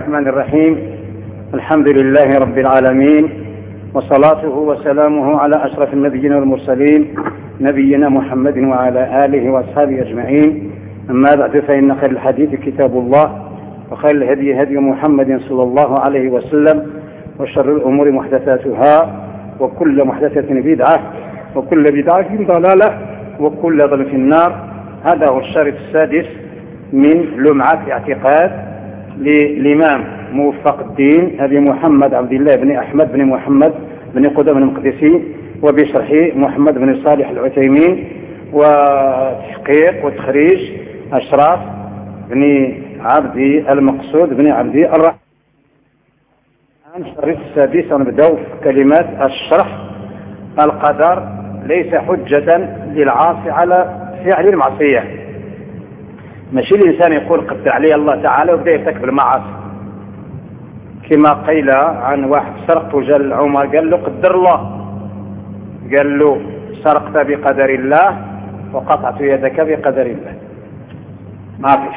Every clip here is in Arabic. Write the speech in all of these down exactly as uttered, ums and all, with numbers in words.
الرحمن الرحيم. الحمد لله رب العالمين، وصلاته وسلامه على أشرف النبيين والمرسلين نبينا محمد وعلى آله وأصحابه أجمعين. أما بعد، فإن خير الحديث كتاب الله، وخير الهدي هدي محمد صلى الله عليه وسلم، وشر الأمور محدثاتها، وكل محدثة بدعة، وكل بدعة ضلالة، وكل ضلالة في النار. هذا هو الشريط السادس من لمعة اعتقاد للإمام موفق الدين أبي محمد عبد الله بن أحمد بن محمد بن قدامة المقدسي، وبشرح محمد بن صالح العثيمين، وتحقيق وتخريج أشراف بن عبد المقصود بن عبد الرحمن. الشريط السادس ونبدأ في كلمات الشرح. القدر ليس حجة للعاصي على فعل المعصية. ماشي الإنسان يقول قدر عليه الله تعالى ويبدأ يرتكب المعاصي، كما قيل عن واحد سرق وجاء عمر قال له قدر الله، قال له سرقت بقدر الله وقطعت يدك بقدر الله. ما فيش،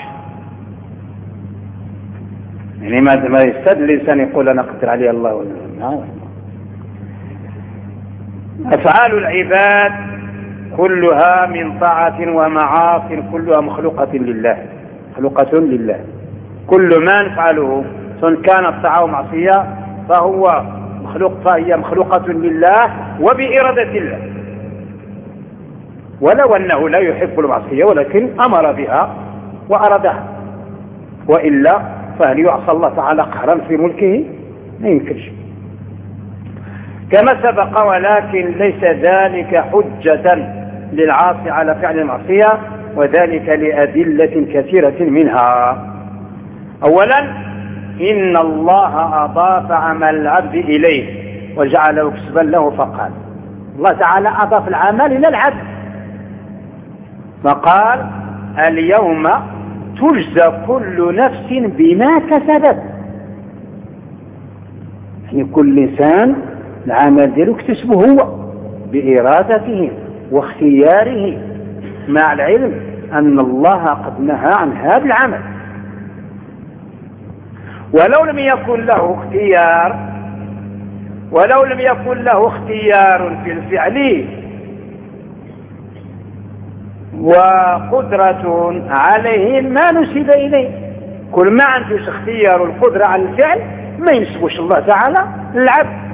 يعني ما يستدل الإنسان يقول أنا قدر عليه الله ولا. أفعال العباد كلها من طاعة ومعاص كلها مخلوقة لله، مخلوقة لله. كل ما نفعله سواء كانت طاعة ومعصية فهو مخلوق، فهي مخلوقة لله وبإرادة الله، ولو أنه لا يحب المعصية ولكن أمر بها وأرادها، وإلا فهل يعصى الله تعالى قهرا في ملكه؟ ما يمكنش. كما سبق، ولكن ليس ذلك حجة للعاصي على فعل المعصية، وذلك لأدلة كثيرة منها. أولا، إن الله أضاف عمل العبد إليه وجعله كسبا له، فقال الله تعالى أضاف العمل إلى العبد، فقال اليوم تجزى كل نفس بما كسبت. يعني كل إنسان العمل ديالو اكتسبه هو بإرادته واختياره، مع العلم أن الله قد نهى عن هذا العمل. ولو لم يكن له اختيار ولو لم يكن له اختيار في الفعل وقدرة عليه ما نسب إليه. كل ما عندوش اختيار القدرة على الفعل ما ينسبوش الله تعالى للعبد.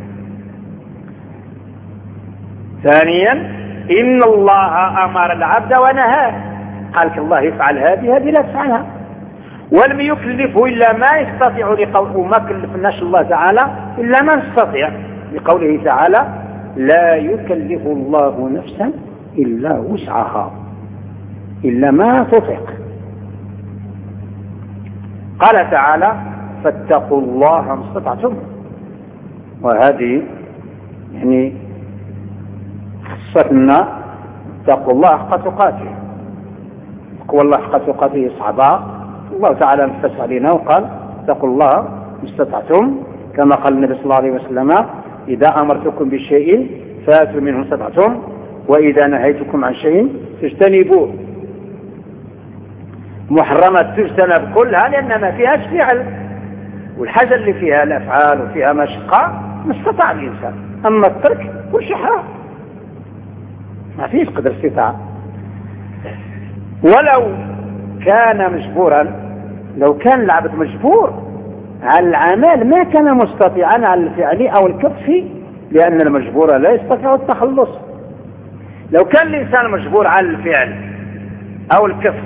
ثانيا، إن الله أمر العبد ونهاه، قال الله يفعل هذه هذه لا تفعلها، ولم يكلفه إلا ما يستطيع لقوله، وما كلفناش الله تعالى إلا ما نستطيع، لقوله تعالى لا يكلف الله نفسا إلا وسعها إلا ما تطيق. قال تعالى فاتقوا الله ما استطعتم، وهذه يعني خصتنا اتقوا الله حق تقاته. تقوى الله حق تقاته صعبة، الله تعالى نفس علينا وقال اتقوا الله ما استطعتم، كما قال النبي صلى الله عليه وسلم إذا أمرتكم بشيء فاتوا منه ما استطعتم، وإذا نهيتكم عن شيء فاجتنبوه. محرمات تجتنب كلها لأن ما فيهاش فعل، والحاجة اللي فيها الأفعال وفيها مشقة ما استطاع الإنسان، أما الترك كل شيء حرام، ما فيش قدر استطاعة. ولو كان مجبورا، لو كان العبد مجبور على العمل ما كان مستطيعا على الفعل أو الكف، لأن المجبور لا يستطيع التخلص. لو كان الإنسان مجبور على الفعل أو الكف،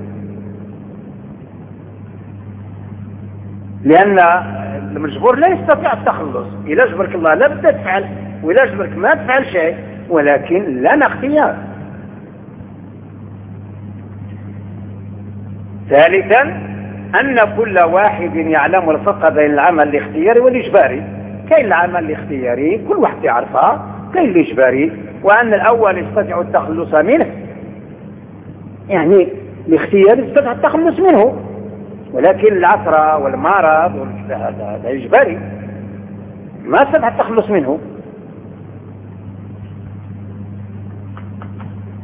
لأن المجبور لا يستطيع التخلص، إذا جبرك الله لا بد تفعل، وإذا جبرك ما تفعل شيء، ولكن لنا اختيار. ثالثا، أن كل واحد يعلم الفرق بين العمل الاختياري والإجباري. كاين العمل الاختياري كل واحد يعرفها، كاين الإجباري، وأن الأول يستطيع التخلص منه، يعني الاختيار يستطيع التخلص منه، ولكن العثرة والمرض هذا إجباري ما يستطيع التخلص منه.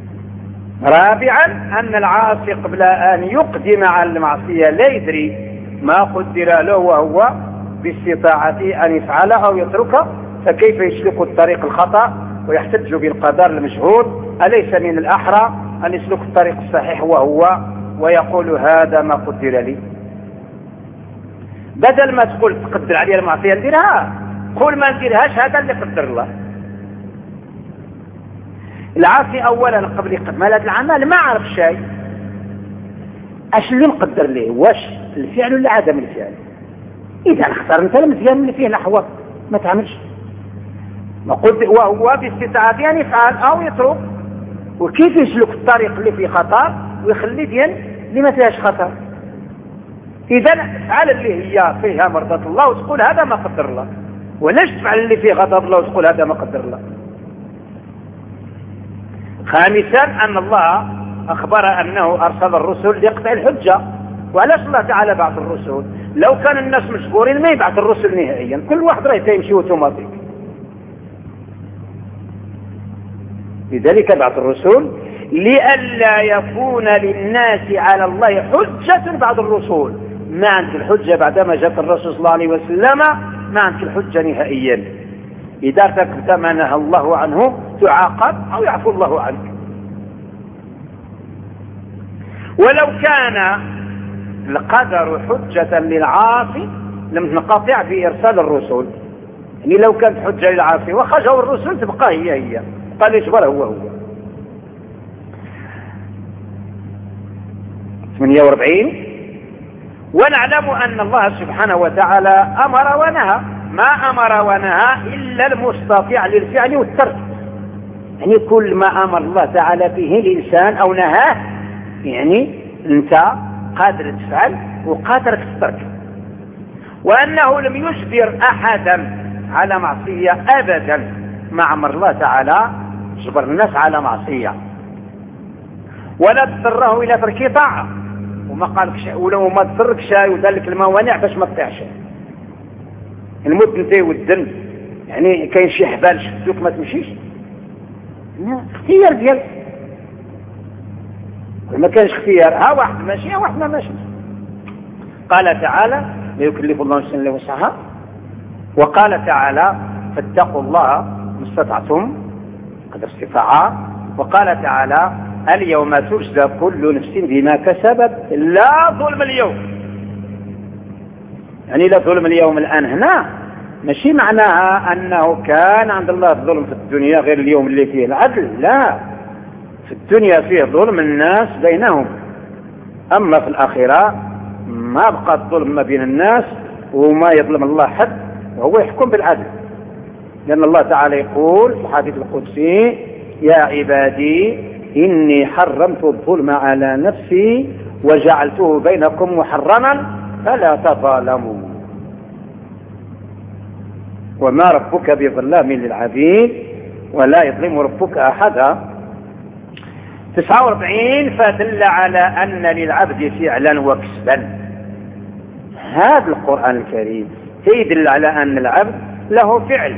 رابعا، أن العاصي قبل أن يقدم على المعصية لا يدري ما قدر له وهو باستطاعته أن يفعل أو يترك، فكيف يسلك الطريق الخطأ ويحتج بالقدر المجهول؟ أليس من الأحرى أن يسلك الطريق الصحيح وهو ويقول هذا ما قدر لي؟ بدل ما تقول تقدر علي المعصية نديرها، قول ما نديرهاش، هذا اللي قدر الله. العاصي أولا قبل إكمال هذا العمل ما عرف شيء، اش اللي مقدر ليه؟ واش الفعل ولا عدم الفعل؟ إذا اختار انت المزيان اللي فيه الأحوط، ما تعملش. وهو باستطاعته أن يفعل أو يترك، وكيف يسلك الطريق اللي فيه خطر ويخلي ديال اللي ما فيهاش خطر. إذا افعل اللي هي فيها مرضاة الله وتقول هذا ما قدر الله، ولاش تفعل اللي فيه غضب الله وتقول هذا ما قدر الله. خامسا أن الله أخبر أنه أرسل الرسل ليقطع الحجة. وعلاش الله تعالى بعث الرسل؟ لو كان الناس مجبورين ما يبعث الرسل نهائيا، كل واحد راه يمشي اوتوماتيك. لذلك بعث الرسل لئلا يكون للناس على الله حجة بعد الرسول. ما عندك الحجة بعدما جاء الرسول صلى الله عليه وسلم، ما عندك الحجة نهائيا. إذا ارتكبت ما نهى الله عنه تعاقب أو يعفو الله عنك. ولو كان القدر حجة للعاصي لم تنقطع في إرسال الرسل. يعني لو كانت حجة للعاصي وخرجوا الرسل تبقى هي هي، قال يجبر هو هو. ثمانية وأربعين. ونعلم أن الله سبحانه وتعالى أمر ونهى، ما أمر ونهى إلا المستطيع للفعل والترك. يعني كل ما أمر الله تعالى به الإنسان أو نهاه، يعني أنت قادر تفعل وقادر تترك. وأنه لم يجبر أحدا على معصية أبدا، ما أمر الله تعالى جبر الناس على معصية ولا تضطره إلى ترك طاعة، وما قالك شيء ولو ما تضرك شيء ودلك الموانع باش ما تطيعش. الموت انتهي والذنب، يعني كاين شي حبال شدوك ما تمشيش، اختيار ديالك. ما كانش اختيار، ها واحد ماشي ها واحد ما ماشي. قال تعالى لا يكلف الله نفسا الا وسعها. وقال تعالى فاتقوا الله ما استطعتم قدر استطاعة. وقال تعالى اليوم تجزى كل نفس بما كسبت لا ظلم اليوم. يعني لا ظلم اليوم الآن هنا ماشي معناها أنه كان عند الله الظلم في الدنيا غير اليوم اللي فيه العدل، لا، في الدنيا فيه ظلم الناس بينهم، أما في الآخرة ما بقى الظلم ما بين الناس وما يظلم الله حد، وهو يحكم بالعدل. لأن الله تعالى يقول في الحديث القدسي يا عبادي إني حرمت الظلم على نفسي وجعلته بينكم محرما فلا تظالموا وما ربك بظلام للعبيد ولا يظلم ربك أحدا. تسعة وأربعين فدل على أن للعبد فعلا وكسبا. هذا القرآن الكريم يدل على أن العبد له فعل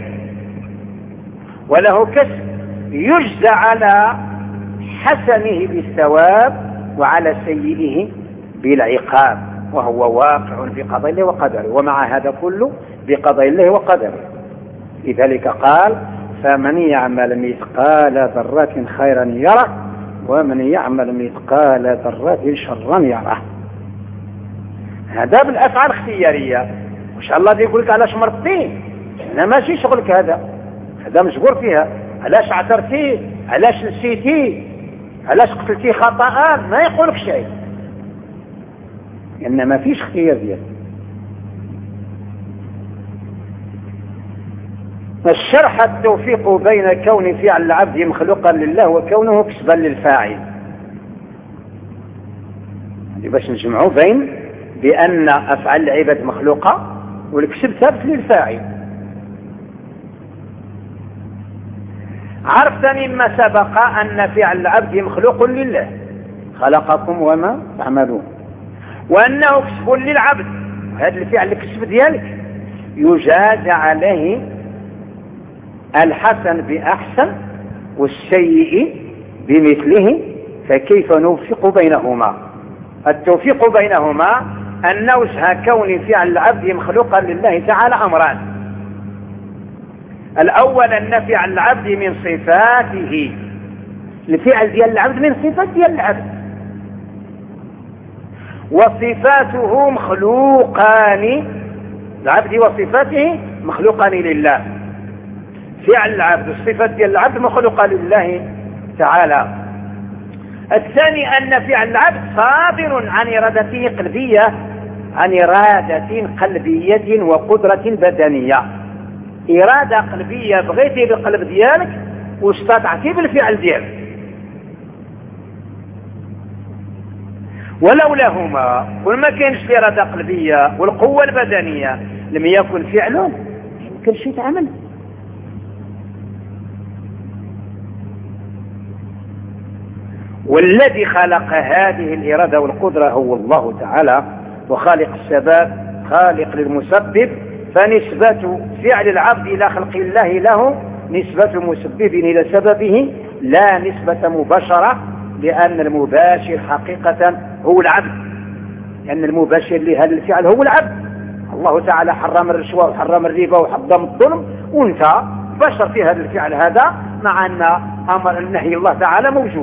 وله كسب، يجزى على حسنه بالثواب وعلى سيئه بالعقاب، وهو واقع في قضاء الله وقدره، ومع هذا كله بقضاء الله وقدره. لذلك قال فمن يعمل مثقال ذرة خيرا يره ومن يعمل مثقال ذرة شرا يره. هذا بالأفعال الاختيارية. وإن شاء الله يقول لك علاش مرضتي، أنا ماشي شغلك هذا، هذا مجبور فيها. علاش عثرتي، علاش نسيتي، علاش قتلتي خطأ، ما يقولك شيء، لأن ما فيش اختيار ديالك. الشرح التوفيق بين كون فعل العبد مخلوقا لله وكونه كسبا للفاعل. باش نجمعوا بين بأن أفعال العباد مخلوقة والكسب ثابت للفاعل. عرفت مما سبق أن فعل العبد مخلوق لله خلقكم وما تعملون، وأنه كسب للعبد. هذا الفعل الكسب ديالك يجازى عليه الحسن بأحسن والسيء بمثله، فكيف نوفق بينهما؟ التوفيق بينهما أن وجه كون فعل العبد مخلوقا لله تعالى أمران. الأول أن فعل العبد من صفاته، الفعل ديال العبد من صفات ديال العبد، وصفاته مخلوقان، العبد وصفاته مخلوقان لله. فعل العبد والصفات ديال العبد مخلوقة لله تعالى. الثاني أن فعل العبد صادر عن إرادته قلبية، عن إرادة قلبية وقدرة بدنية. إرادة قلبية بغيتي بالقلب ديالك واستطعتي بالفعل ديالك، ولولاهما وما كانش الإرادة قلبية والقوة البدنية لم يكن فعل يمكن شيء يتعمل. والذي خلق هذه الإرادة والقدرة هو الله تعالى، وخالق السبب خالق للمسبب. فنسبة فعل العبد إلى خلق الله له نسبة مسبب إلى سببه، لا نسبة مباشرة، لأن المباشر حقيقة هو العبد، لأن المباشر لهذا الفعل هو العبد. الله تعالى حرم الرشوة وحرم الربا وحرم الظلم، وانت بشر في هذا الفعل هذا، مع أن أمر النهي الله تعالى موجود.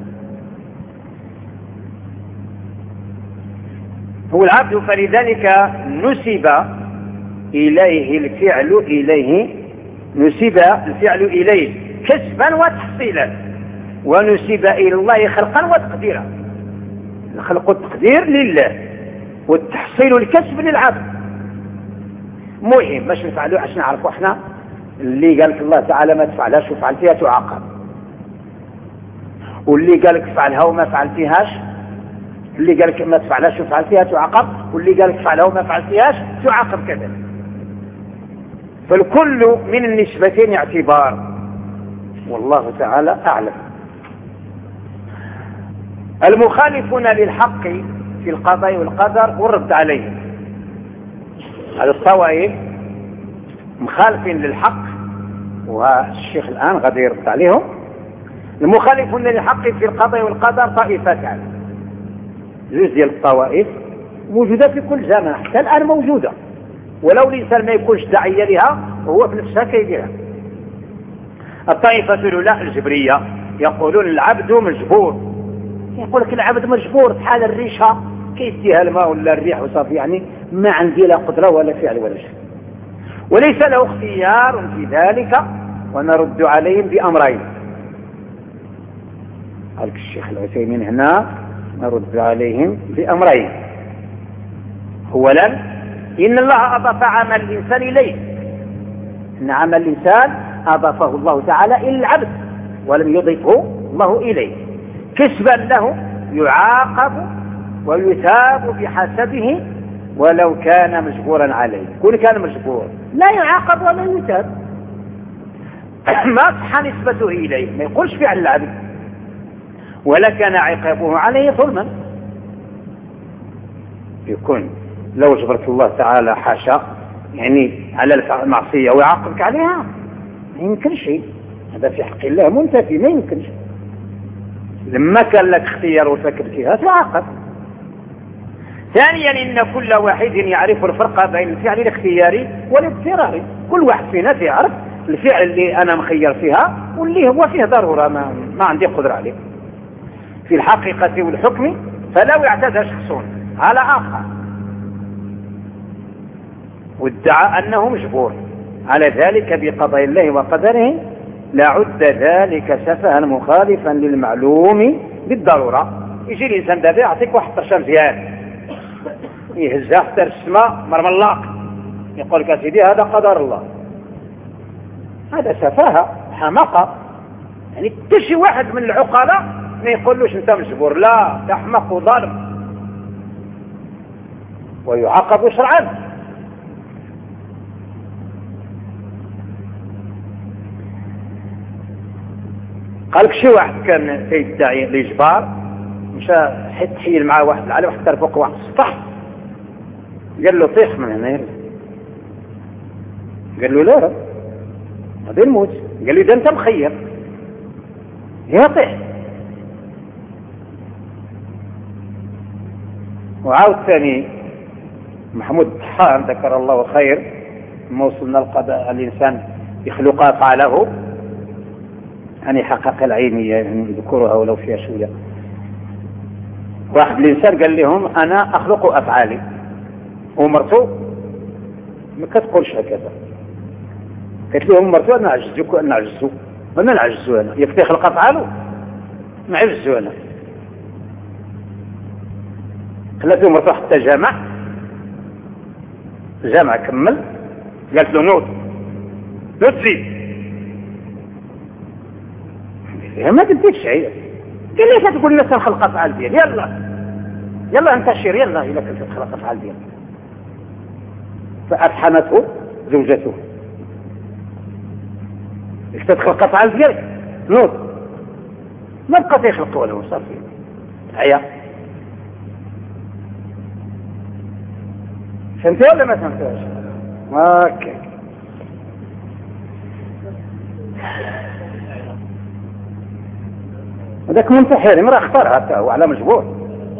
هو العبد، فلذلك نسب إليه الفعل إليه نسب الفعل إليه كسبا وتحصيلا، ونسب إلى الله خلقا وتقديرا. الخلق والتقدير لله، والتحصيل والكسب للعبد. مهم باش نفعلوا عشان نعرفوا احنا اللي قالك الله تعالى ما تفعلهاش وفعلتيها تعاقب، واللي قالك فعلها وما فعلتيهاش، اللي قالك ما تفعلهاش وفعلتيها تعاقب، واللي قالك فعلها وما فعلتيهاش تعاقب كذلك. فالكل من النسبتين اعتبار، والله تعالى أعلم. المخالفون للحق في القضاء والقدر والرد عليهم، هذا الطوائف مخالفين للحق، والشيخ الآن غادي يرد عليهم. المخالفون للحق في القضاء والقدر طائفتان، جزء ديال الطوائف موجودة في كل زمان، حتى الآن موجودة، ولو الإنسان ما يكونش داعية لها وهو في نفسها كيديرها. الطائفة الأولى الجبرية، يقولون العبد مجبور. يقول لك العبد مجبور بحال الريشة كيديها الماء ولا الريح وصافي، يعني ما عندي لا قدرة ولا فعل ولا شيء، وليس له اختيار في ذلك. ونرد عليهم بأمرين، قال الشيخ العثيمين هنا نرد عليهم بأمرين. أولا إن الله أضاف عمل الإنسان إليه، إن عمل الإنسان أضافه الله تعالى إلى العبد ولم يضيفه الله إليه، كسبا له يعاقب ويثاب بحسبه ولو كان مجبورا عليه. كل كان مجبور لا يعاقب ولا يثاب، ما صح نسبته إليه، ما يقولش فعل العبد، ولا كان عقابه عليه ظلما. يكون لو جبرت الله تعالى حاشا يعني على المعصية ويعاقبك عليها، ما يمكن شيء، هذا في حق الله منتفي، ما يمكنش. لما كان لك اختيار وفكرتها تعاقب. ثانيا إن كل واحد يعرف الفرق بين الفعل الاختياري والاضطراري. كل واحد فينا يعرف الفعل اللي أنا مخير فيها واللي هو فيه ضرورة ما, ما عندي قدرة عليه. في الحقيقة والحكم فلو اعتدى شخص على آخر وادعى أنه مجبور على ذلك بقضاء الله وقدره لعد ذلك سفها مخالفا للمعلوم بالضرورة. يجي الإنسان دابا يعطيك واحد طرشة مزيان يهزها حتى السماء مرملاق، يقول لك سيدي هذا قدر الله، هذا سفاهة حماقة. يعني تشي واحد من العقلاء ما يقولوش انت مجبور، لا، تحمق وظالم ويعاقب شرعا. قالك شي واحد كان يدعي الإجبار، مشى حيت تحيل معاه واحد العالم حتى فوق واحد السطح، قال له طيح من هنا، قال له لا غادي نموت، قال له اذا انت مخير يا طيح. وعاود ثاني محمود الطحان ذكر الله خير لما وصلنا القضاء الإنسان يخلق أفعاله يعني حقق العينية يعني يذكرها ولو فيها شوية. واحد الإنسان قال لهم أنا أخلق أفعالي ومرته ما كتقولش هكذا. قالت لهم مرته أنا عجزك وأنا عجزو وأنا نعجزو أنا يكفي يخلق أفعاله نعجزو أنا. قالت له مرته حتى جامع جامع كمل قالت له نوض نوض زيد ما تديك شيء. قال لي تقول الناس نخلق افعال ديالي يلا يلا انتشر يلا الا كنت تخلق افعال ديالك. فأفحمته زوجته انت تخلق افعال ديالك نوض ما بقى يخلق ولا صافي هيا. فهمتي ولا ما فهمتوش؟ هكا هذاك منتحر امرأة اختارها حتى هو على مجبور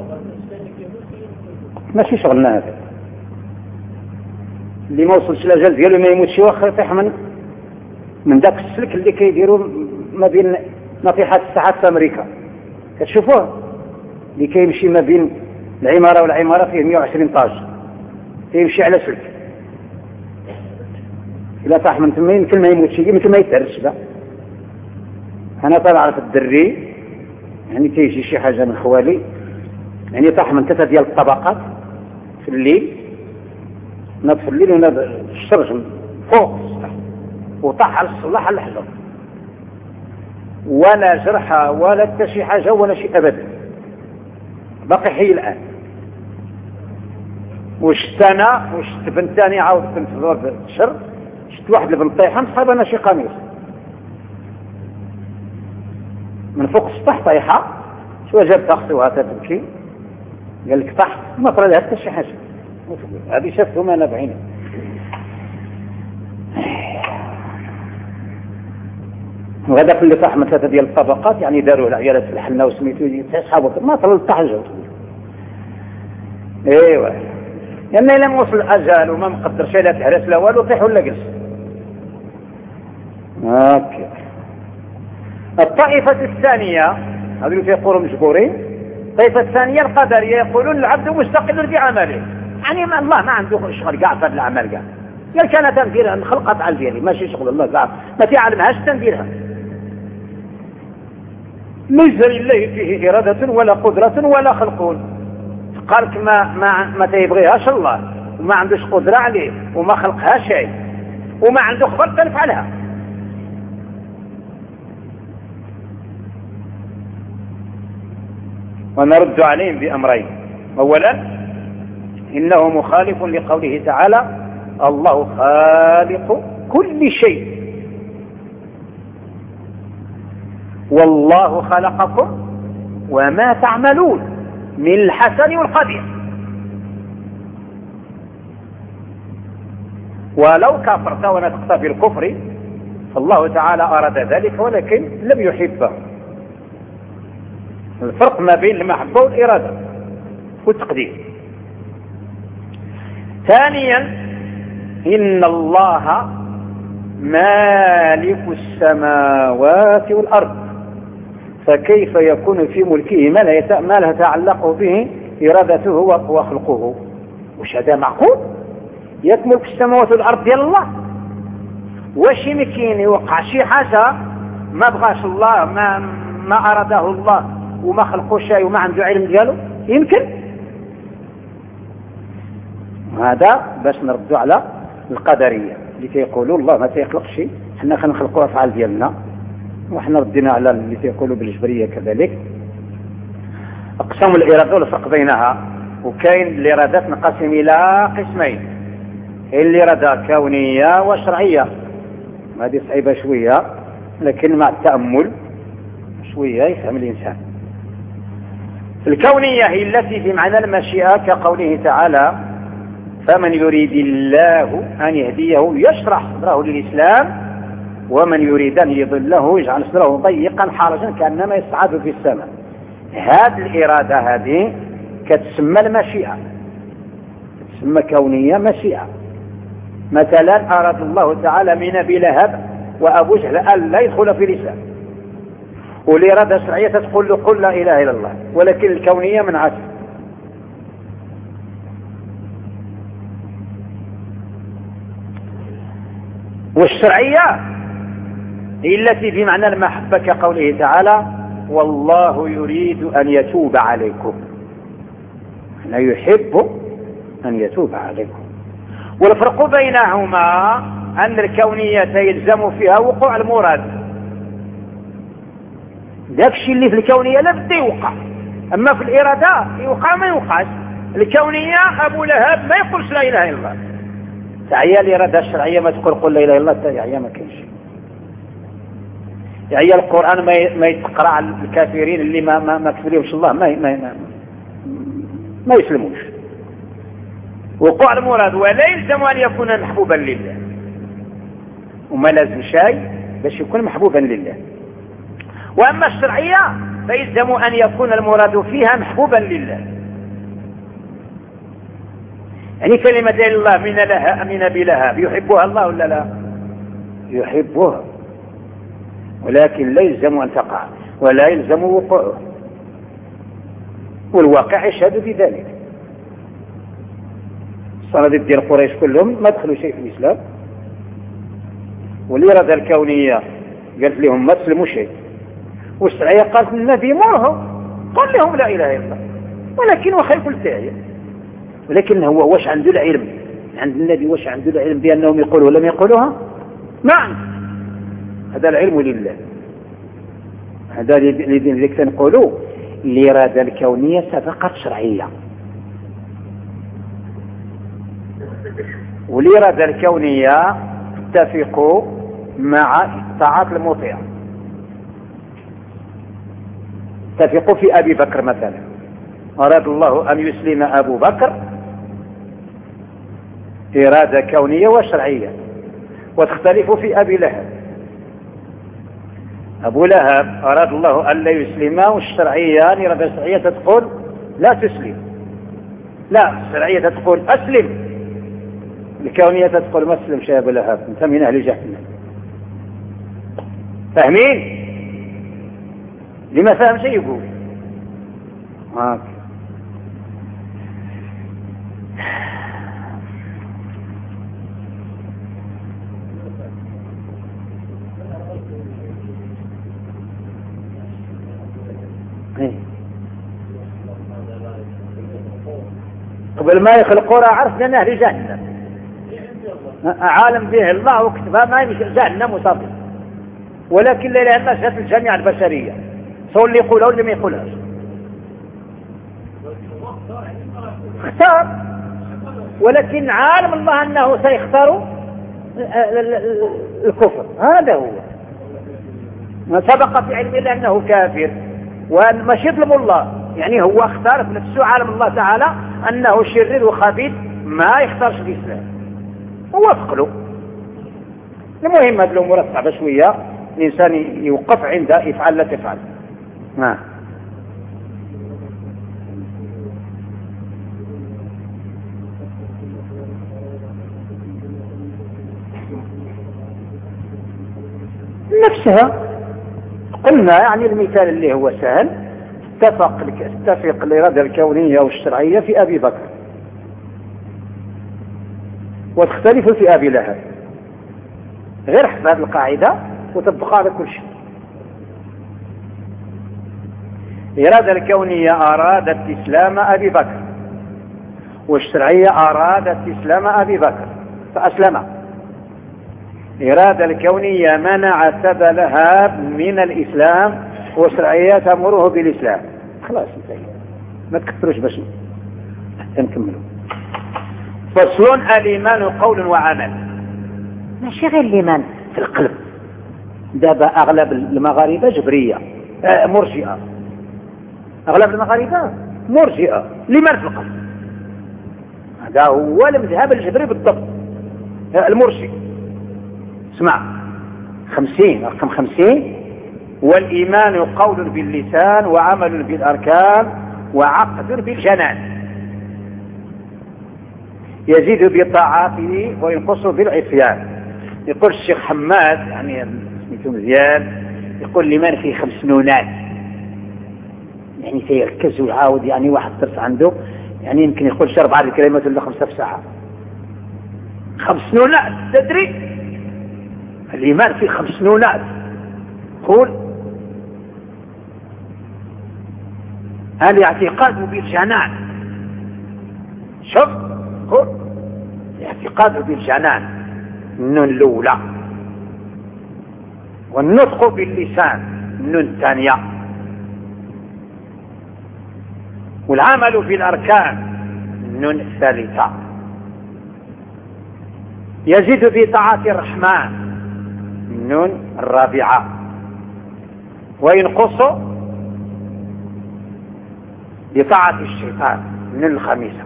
ماشي شغلنا هذا. اللي ما وصلش الاجل ديالو ما يموتش واخا يطيح من من داك السلك اللي كيديروا ما بين ناطحات الساعات في امريكا كتشوفوه اللي كيمشي ما بين العماره والعماره فيه مئة وعشرين طاج كيمشي على سلك الا طاح من تما يمكن ما يموتش يمكن ما يتهرش بقى. انا طالع في الدري يعني تيجي شي حاجه من خوالي يعني طاح من ثلاثه ديال الطبقات في الليل ناض في الليل وناض الشرج فوق السطح وطاح على الصلاح على الحجر ولا جرحى ولا حتى شي حاجه ولا شيء ابدا باقي حي الان. وشت انا وشت بنت ثاني عاود كنت في الشر شفت واحد البنت طايحه مسحبه انا شي قميص من فوق السطح طايحه شو جابت اختي وهاتها تبكي قال لك طاحت ما طرا لها حتى شي حاجه هذه شفتهم انا بعيني. وهذاك اللي طاح من ثلاثه ديال الطبقات يعني داروا العيالات في الحنه وسميتو اصحابه ما طلع طاح الجو. ايوا لان الا ما وصل الاجال وما مقدرش لا تهرس لا والو طيح ولا جلس هكا. الطائفه الثانيه هذو اللي يقولوا مجبورين. الطائفه الثانيه القدريه يقولون العبد مستقل بعمله يعني ما الله ما عنده شغل كاع في الاعمال كاع قال كان تنديرها نخلق افعال ديالي ماشي شغل الله كاع ما تعلمهاش تنديرها ليس لله فيه اراده ولا قدره ولا خلق. قالك ما ما ما تيبغيهاش الله وما عندوش قدره عليه وما خلقها شيء وما عنده خبر تنفعلها. ونرد عليهم بأمرين. أولا إنه مخالف لقوله تعالى الله خالق كل شيء والله خلقكم وما تعملون من الحسن والقبيح. ولو كفرت ونطقت بالكفر فالله تعالى أراد ذلك ولكن لم يحبه. الفرق ما بين المحبة والإرادة والتقدير. ثانيا إن الله مالك السماوات والأرض فكيف يكون في ملكه ما لا يتعلق به إرادته وخلقه. وش هذا معقول؟ ياك ملك السماوات والأرض ديال الله واش يمكن يوقع شي حاجة ما بغاش الله ما ما أراده الله وما خلقه شيء وما عنده علم دياله يمكن؟ هذا باش نردوا على القدرية اللي تيقولوا الله ما تيخلق شيء حنا خنخلقوا أفعال ديالنا وحنا ردينا على اللي تيقولوا بالجبرية كذلك. أقسام الإرادة والفرق بينها وكاين الإرادات تنقسم إلى قسمين الإرادة كونية وشرعية. هذه صعيبة شوية لكن مع التأمل شوية يفهم الإنسان. الكونية هي التي في معنى المشيئة كقوله تعالى فمن يريد الله أن يهديه يشرح صدره للإسلام ومن يريد أن يضله يجعل صدره ضيقا حرجا كأنما يصعد في السماء. هذه الإرادة هذه كتسمى المشيئة ثم كونية مشيئة. مثلا أراد الله تعالى من أبي لهب وأبو جهل أن لا يدخل في الإسلام، والإرادة الشرعية تقول له قل لا إله إلا الله، ولكن الكونية منعته. والشرعية هي التي في معنى المحبة كقوله تعالى والله يريد أن يتوب عليكم، لا يحب أن يتوب عليكم. والفرق بينهما أن الكونية يلزم فيها وقوع المراد، ذاك الشيء اللي في الكونية لا بد يوقع، أما في الإرادة يوقع ما يوقعش. الكونية أبو لهب ما يقولش لا إله إلا الله، تعيا الإرادة الشرعية ما تقول قل لا إله إلا الله، تعيا ما كاينش. تعيا القرآن ما يتقرأ على الكافرين اللي ما ما ما كفرهمش الله ما ما ما, ما يسلموش. وقوع المراد ولا يلزم أن يكون محبوبا لله، وما لازم شيء باش يكون محبوبا لله. وأما الشرعية فيلزم أن يكون المراد فيها محبوبا لله. يعني كلمة لا الله من لها من أبي لهب يحبها الله ولا لا؟ يحبها، ولكن لا يلزم أن تقع ولا يلزم وقوعه، والواقع يشهد بذلك. صناديق ديال قريش كلهم ما دخلوا شيء في الإسلام، والإرادة الكونية قالت لهم ما تسلموا شيء، والشرعية قالت النبي مرهم قل لهم لا إله إلا الله، ولكن وخير كل تاعي. ولكن هو واش عنده العلم عند النبي؟ واش عنده العلم بأنهم يقولوا لم يقولوها؟ ما عنده. هذا العلم لله. هذا اللي تنقولوا الإرادة الكونية سبقت شرعية، والإرادة الكونية تتفق مع طاعة المطيع. تتفق في أبي بكر مثلا، أراد الله أن يسلم أبو بكر إرادة كونية وشرعية، وتختلف في أبي لهب. أبو لهب أراد الله أن لا يسلم، والشرعية الإرادة الشرعية تقول لا تسلم، لا الشرعية تقول أسلم، الكونية تقول ما تسلمش يا أبو لهب أنت من أهل جهنم. فاهمين؟ لما فهم شيء يقول هاك. قبل ما يخلقوا راه عرفنا أنه أهل جهنم، عالم به الله وكتبها ما يمشي جهنم وصافي، ولكن لا إله إلا الله شهادة الجميع البشرية، سواء اللي يقولها واللي ما يقولهاش. اختار، ولكن عالم الله أنه سيختار الكفر، هذا هو ما سبق في علم الله أنه كافر ومش يظلم الله. يعني هو اختار بنفسه عالم الله تعالى أنه شرير وخبيث ما يختارش الإسلام، هو فقله. المهم هذه الأمور صعبة شوية، الإنسان يوقف عند يفعل لا تفعل. نعم. نفسها قلنا، يعني المثال اللي هو سهل، اتفق اتفق الإرادة الكونية والشرعية في أبي بكر، وتختلف في أبي لهب. غير حفظ هذه القاعدة وتطبقها على كل شيء. الإرادة الكونية أرادت إسلام أبي بكر، والشرعية أرادت إسلام أبي بكر فأسلم. الإرادة الكونية منعت أبا لهب من الإسلام، والشرعية تأمره بالإسلام. خلاص انتهي، ما تكثروش باش حتى نكملوا. فصل: الإيمان قول وعمل. ماشي غير الإيمان في القلب. دابا أغلب المغاربة جبرية آه مرجئة، أغلب المغاربة مرجئة. الإيمان في القلب هذا هو المذهب الجبري بالضبط، المرجئ. اسمع، خمسين رقم خمسين: والإيمان قول باللسان وعمل بالأركان وعقد بالجنان. يزيد بطاعاته وينقص بالعصيان. يقول الشيخ حماد يعني سميتو مزيان، يقول لمن فيه خمس نونات، يعني سيركز ويعاود يعني واحد درس عنده يعني يمكن يقول شي أربعة الكلمات ولا خمسة في ساعة. خمس نونات تدري الإيمان فيه خمس نونات. قول الاعتقاد بالجنان، شوف قول الاعتقاد بالجنان النون الأولى، والنطق باللسان النون الثانية، والعمل بالأركان النون الثالثة. يزيد بطاعة الرحمن النون الرابعة، وينقص بطاعة الشيطان النون الخامسة.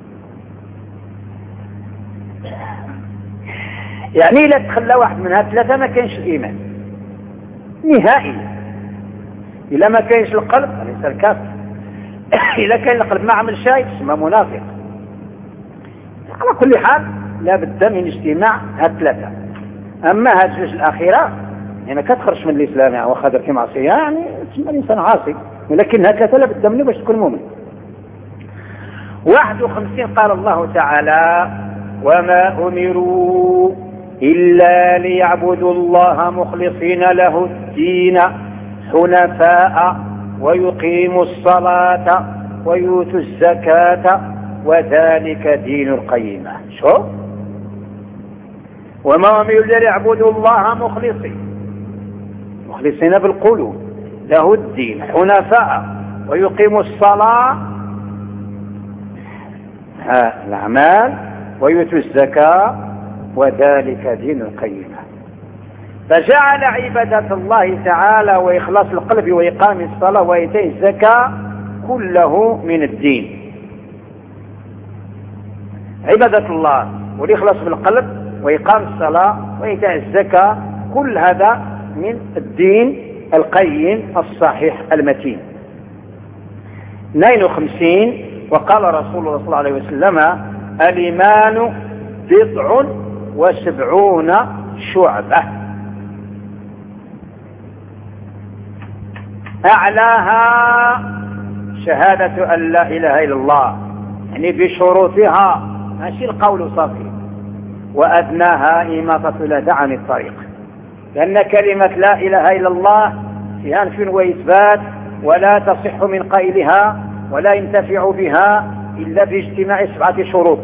يعني لا تخلى واحد منها ثلاثة ما كانش الإيمان نهائي. إلا ما كانش القلب ليس الكافر، إلا كان القلب ما عمل شيء اسمه منافق. على كل حال لا بد من اجتماع هالثلاثة. أما هاد الجوج الأخيرة يعني كتخرج من الإسلام يعني واخا درتي معصية يعني تسمى الإنسان عاصي، ولكن هالثلاثة لا بد منه باش تكون مؤمن. واحد وخمسين قال الله تعالى: وما أمروا إلا ليعبدوا الله مخلصين له الدين حنفاء ويقيموا الصلاة ويؤتوا الزكاة وذلك دين القيمة. شوف، وما أمروا إلا ليعبدوا الله مخلصين مخلصين بالقلوب له الدين حنفاء ويقيموا الصلاة الأعمال ويؤتوا الزكاة وذلك دين القيمة. فجعل عبادة الله تعالى وإخلاص القلب وإقام الصلاة وإيتاء الزكاة كله من الدين. عبادة الله والإخلاص بالقلب وإقام الصلاة وإيتاء الزكاة كل هذا من الدين القيم الصحيح المتين. اثنين وخمسين وقال رسول الله صلى الله عليه وسلم: الإيمان بضع وسبعون شعبة أعلاها شهادة أن لا إله إلا الله، يعني بشروطها ماشي القول صافي، وأدناها إماطة الأذى عن الطريق، لأن كلمة لا إله إلا الله فيها نفي وإثبات، ولا تصح من قائلها ولا ينتفع بها إلا باجتماع سبعة شروط.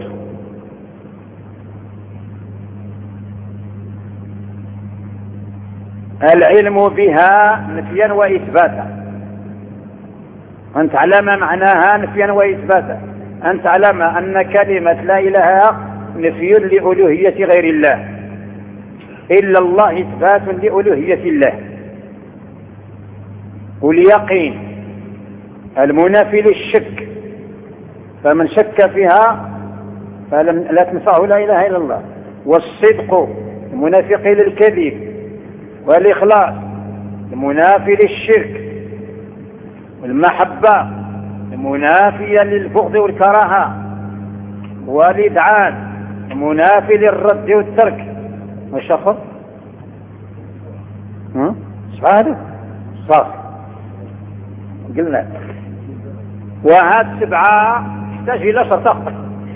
العلم بها نفيا وإثباتا، أن تعلم معناها نفيا وإثباتا، أن تعلم أن كلمة لا إله نفي لألوهية غير الله، إلا الله إثبات لألوهية الله. واليقين المنافي للشك، فمن شك فيها فلم لا تنفعه لا إله إلا الله. والصدق المنافي للكذب، والإخلاص المنافي للشرك، والمحبة المنافية للبغض والكراهة، والإذعان المنافي للرد والترك. والشفر هذا صافي قلنا. وهذه سبعة تحتاج إلى شرط.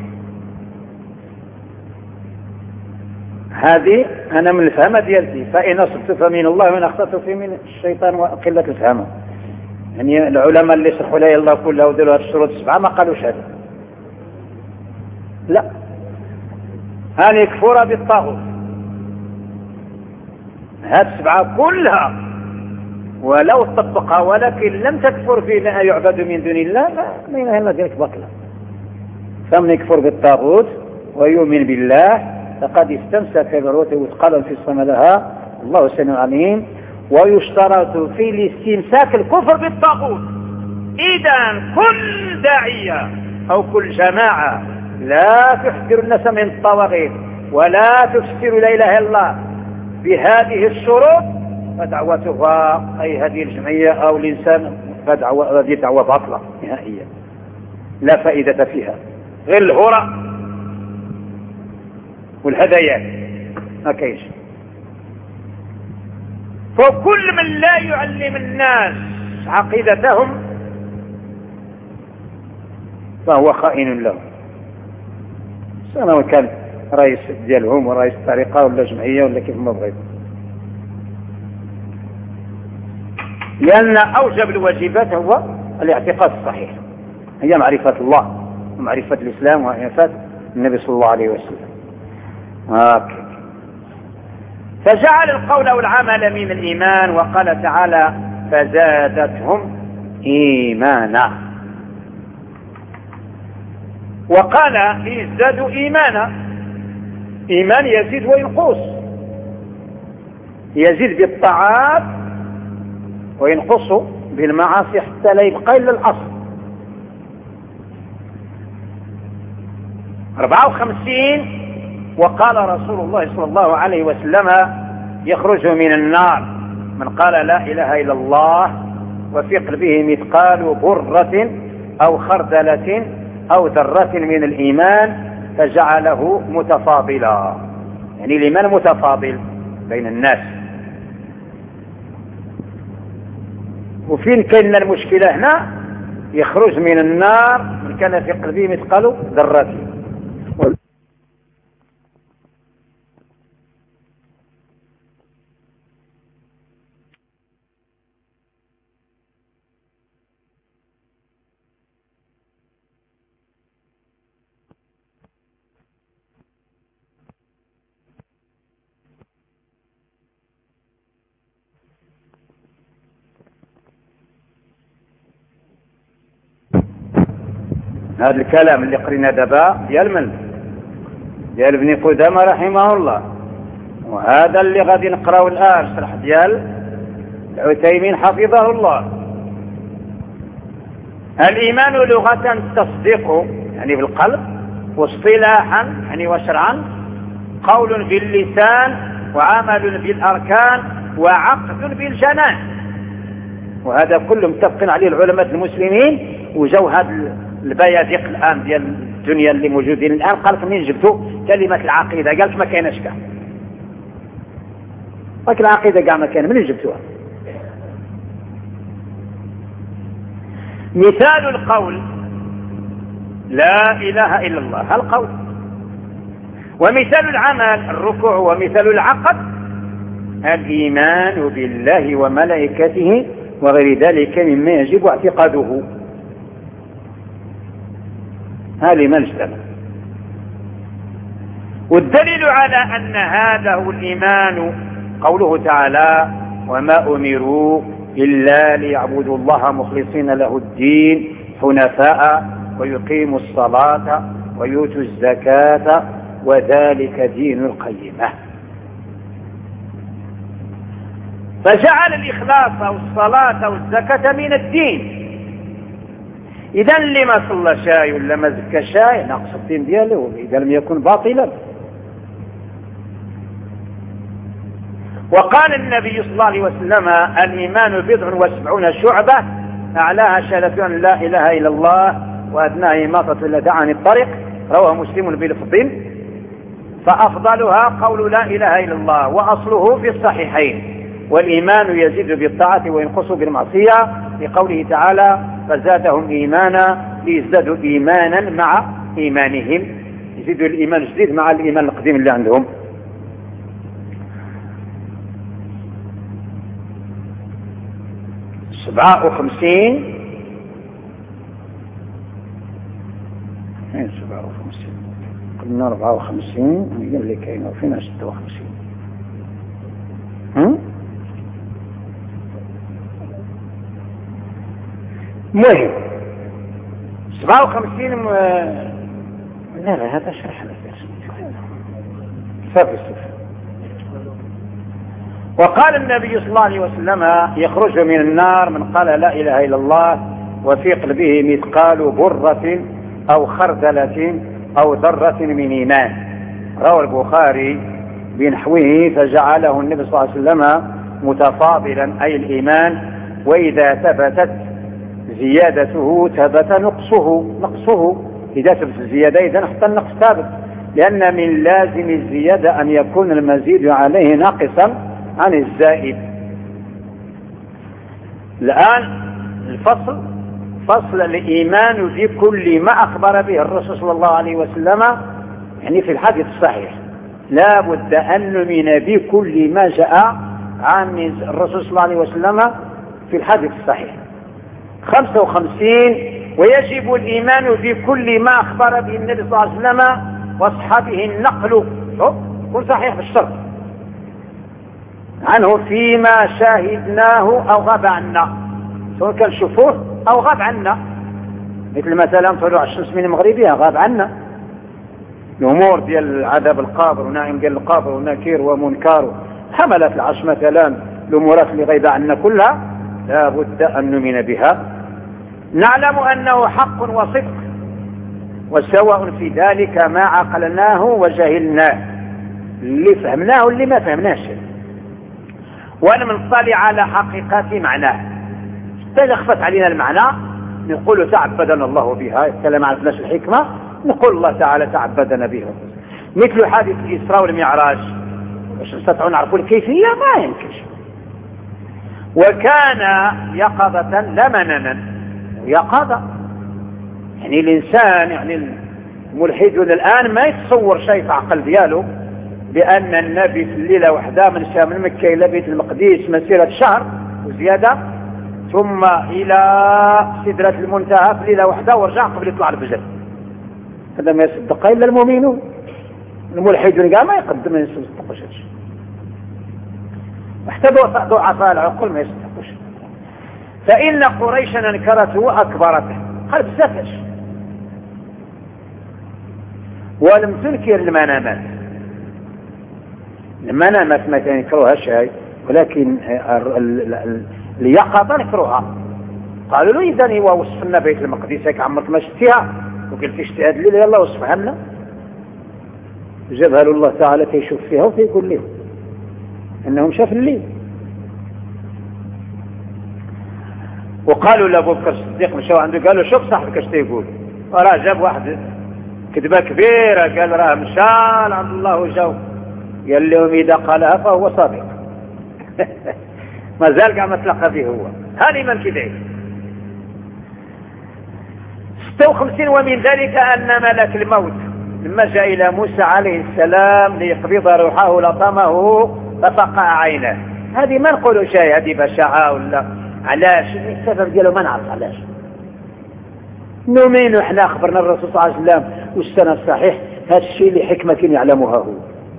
هذه أنا من الفهمة ديالتي، فإن أصبت فمن الله وإن أخطأت فمن الشيطان وقلة الفهمة. يعني العلماء اللي شرحوا لا الله كلها ودلوا هذه الشروط السبعة ما قالوش هذا، لا، أن يكفر بالطاغوت. هذه السبعة كلها ولو طبقها ولكن لم تكفر في ما يعبد من دون الله فما إله إلا ذلك باطلا. فمن يكفر بالطاغوت ويؤمن بالله فقد استمسك بالعروة الوثقى لا انفصام لها، الله سميع عليم. ويشترط في الاستمساك الكفر بالطاغوت. إذا كل داعية أو كل جماعة لا تحذر الناس من الطواغيت ولا تفسر لا إله إلا الله بهذه الشروط فدعوتها أي هذه الجمعية أو الإنسان فدعوة هذه دعوة باطلة نهائيا لا فائدة فيها، غير الهراء والهدايات ما كاينش. فكل من لا يعلم الناس عقيدتهم فهو خائن لهم، سواء كان رئيس ديالهم ورئيس طريقة ولا جمعية ولا كيف ما بغيت، لأن أوجب الواجبات هو الاعتقاد الصحيح، هي معرفة الله ومعرفة الإسلام ومعرفة النبي صلى الله عليه وسلم. هكذا فجعل القول والعمل من الإيمان، وقال تعالى فزادتهم إيمانا، وقال ازدادوا إيمانا. إيمان يزيد وينقص، يزيد بالطاعات وينقص بالمعاصي حتى لا يبقى إلا الأصل. أربعة وخمسين وقال رسول الله صلى الله عليه وسلم يخرج من النار من قال لا إله إلا الله وفي قلبه مثقال برة أو خردلة أو ذرة من الإيمان فجعله متفاضلا، يعني الإيمان متفاضل بين الناس. وفين كان المشكلة هنا؟ يخرج من النار من كان في قلبه مثقال ذرة. هذا الكلام اللي قرينا دابا ديال من؟ ديال ابن قدامة رحمه الله، وهذا اللي غادي نقراو الآن شرح ديال العثيمين حفظه الله. الإيمان لغة التصديق يعني بالقلب، واصطلاحا يعني وشرعا قول باللسان وعمل بالأركان وعقد بالجنان. وهذا كله متفقين عليه العلماء المسلمين. وجاو هذا البيادق الآن ديال الدنيا اللي موجودين الآن قالت منين جبتوا كلمة العقيدة؟ قالت ما كايناش كاع، ولكن العقيدة كاع ما كاين، منين جبتوها؟ مثال القول لا إله إلا الله القول، ومثال العمل الركوع، ومثال العقد الإيمان بالله وملائكته وغير ذلك مما يجب اعتقاده. هذه ما اجتمع. والدليل على أن هذا هو الإيمان قوله تعالى وما أمروا إلا ليعبدوا الله مخلصين له الدين حنفاء ويقيموا الصلاة ويؤتوا الزكاة وذلك دين القيمة. فجعل الإخلاص والصلاة والزكاة من الدين. إذا اللي ما صلى شاي ولا ما زكى شاي ناقص الدين دياله إذا لم يكن باطلا. وقال النبي صلى الله عليه وسلم الإيمان بضع وسبعون شعبة أعلاها شهادة أن لا إله إلا الله وأدناها إماطة الأذى عن الطريق، رواه مسلم بلفظ، فأفضلها قول لا إله إلا الله وأصله في الصحيحين. والإيمان يزيد بالطاعة وينقص بالمعصية لقوله تعالى فزادهم إيمانا ليزدادوا إيمانا مع إيمانهم، يزيدوا الإيمان الجديد مع الإيمان القديم اللي عندهم. سبعة وخمسين سبعة وخمسين قلنا أربعة وخمسين هي اللي كاينة فينا ستة وخمسين. مهم سبعة وخمسين م... لا لا هذا شرح صافي الصفر. وقال النبي صلى الله عليه وسلم يخرج من النار من قال لا إله إلا الله وفي قلبه مثقال برة أو خردلة أو ذرة من إيمان، روى البخاري بنحوه فجعله النبي صلى الله عليه وسلم متفاضلا أي الإيمان، وإذا ثبتت زيادته ثبت نقصه نقصه إذا ثبت الزيادة إذا حتى النقص ثابت، لأن من لازم الزيادة أن يكون المزيد عليه ناقصا عن الزائد. الآن الفصل فصل الإيمان بكل ما أخبر به الرسول صلى الله عليه وسلم، يعني في الحديث الصحيح لا بد أن نؤمن بكل ما جاء عن الرسول صلى الله عليه وسلم في الحديث الصحيح. خمسة وخمسين ويجب الإيمان بكل ما أخبر به النبي صلى الله عليه وسلم واصحابه النقل كل صحيح بالشرط عنه فيما شاهدناه أو غاب عنا، سواء كان شوفوه أو غاب عنا، مثل مثلا طلوع الشمس من مغربها غاب عنا. الأمور ديال العذاب القابر ونعيم ديال القابر ونكير ومنكر حملت العرش مثلا، الأمورات اللي غايبة عنا كلها لا بد أن نؤمن بها. نعلم أنه حق وصدق، وسواء في ذلك ما عقلناه وجهلناه، اللي فهمناه واللي ما فهمناش، وأن نطلع على حقيقة معناه. إذا خفت علينا المعنى نقول تعبدنا الله بها، إذا ما عرفناش الحكمة نقول الله تعالى تعبدنا بها. مثل حادث الإسراء والمعراج، واش نستطيع نعرفوا الكيفية؟ ما يمكنش. وكان يقظة لا مناما، يقظة يعني الإنسان، يعني الملحدون الآن ما يتصور شيء في عقل دياله بأن النبي في الليلة وحده من شام من مكة إلى بيت المقدس مسيرة شهر وزيادة، ثم إلى سدرة المنتهى في ليلة وحده ورجع قبل يطلع الفجر. هذا ما يصدق إلا المؤمنون. الملحدون قال ما يقدم ما يصدقوش هذا، حتى ضعفاء العقول ما يصدقوش. فإن قريشا انكرته وأكبرته، قال بزافش، ولم تنكر المنامات. المنامات ما تنكروها شيء، ولكن اليقظة نكروها. قالوا له إذا هو وصفنا بيت المقدس هيك عمرك ما شفتيها وقلت اجتهاد لي، يلا وصفها لنا. جابها له الله تعالى كيشوف فيها وكيقول له انهم شاف الليل. وقالوا لابو بكر الصديق مشاو عنده قالوا شوف صاحبك اش تيقول، وراه جاب واحد كذبه كبيره، قال راه مشى عند الله وجاو، قال لهم اذا قالها فهو صادق. ما زال كاع ما تلقى به هو، هذه من كذب. ستة وخمسين ومن ذلك ان ملك الموت لما جاء الى موسى عليه السلام ليقبض روحه لطمه ففقع عينه. هذه ما نقولوا شيء، هذه بشاعة ولا علاش السبب ديالو ما نعرف علاش. نؤمن احنا اخبرنا الرسول صلى الله عليه وسلم والسند الصحيح هذا الشيء لحكمة يعلمها هو.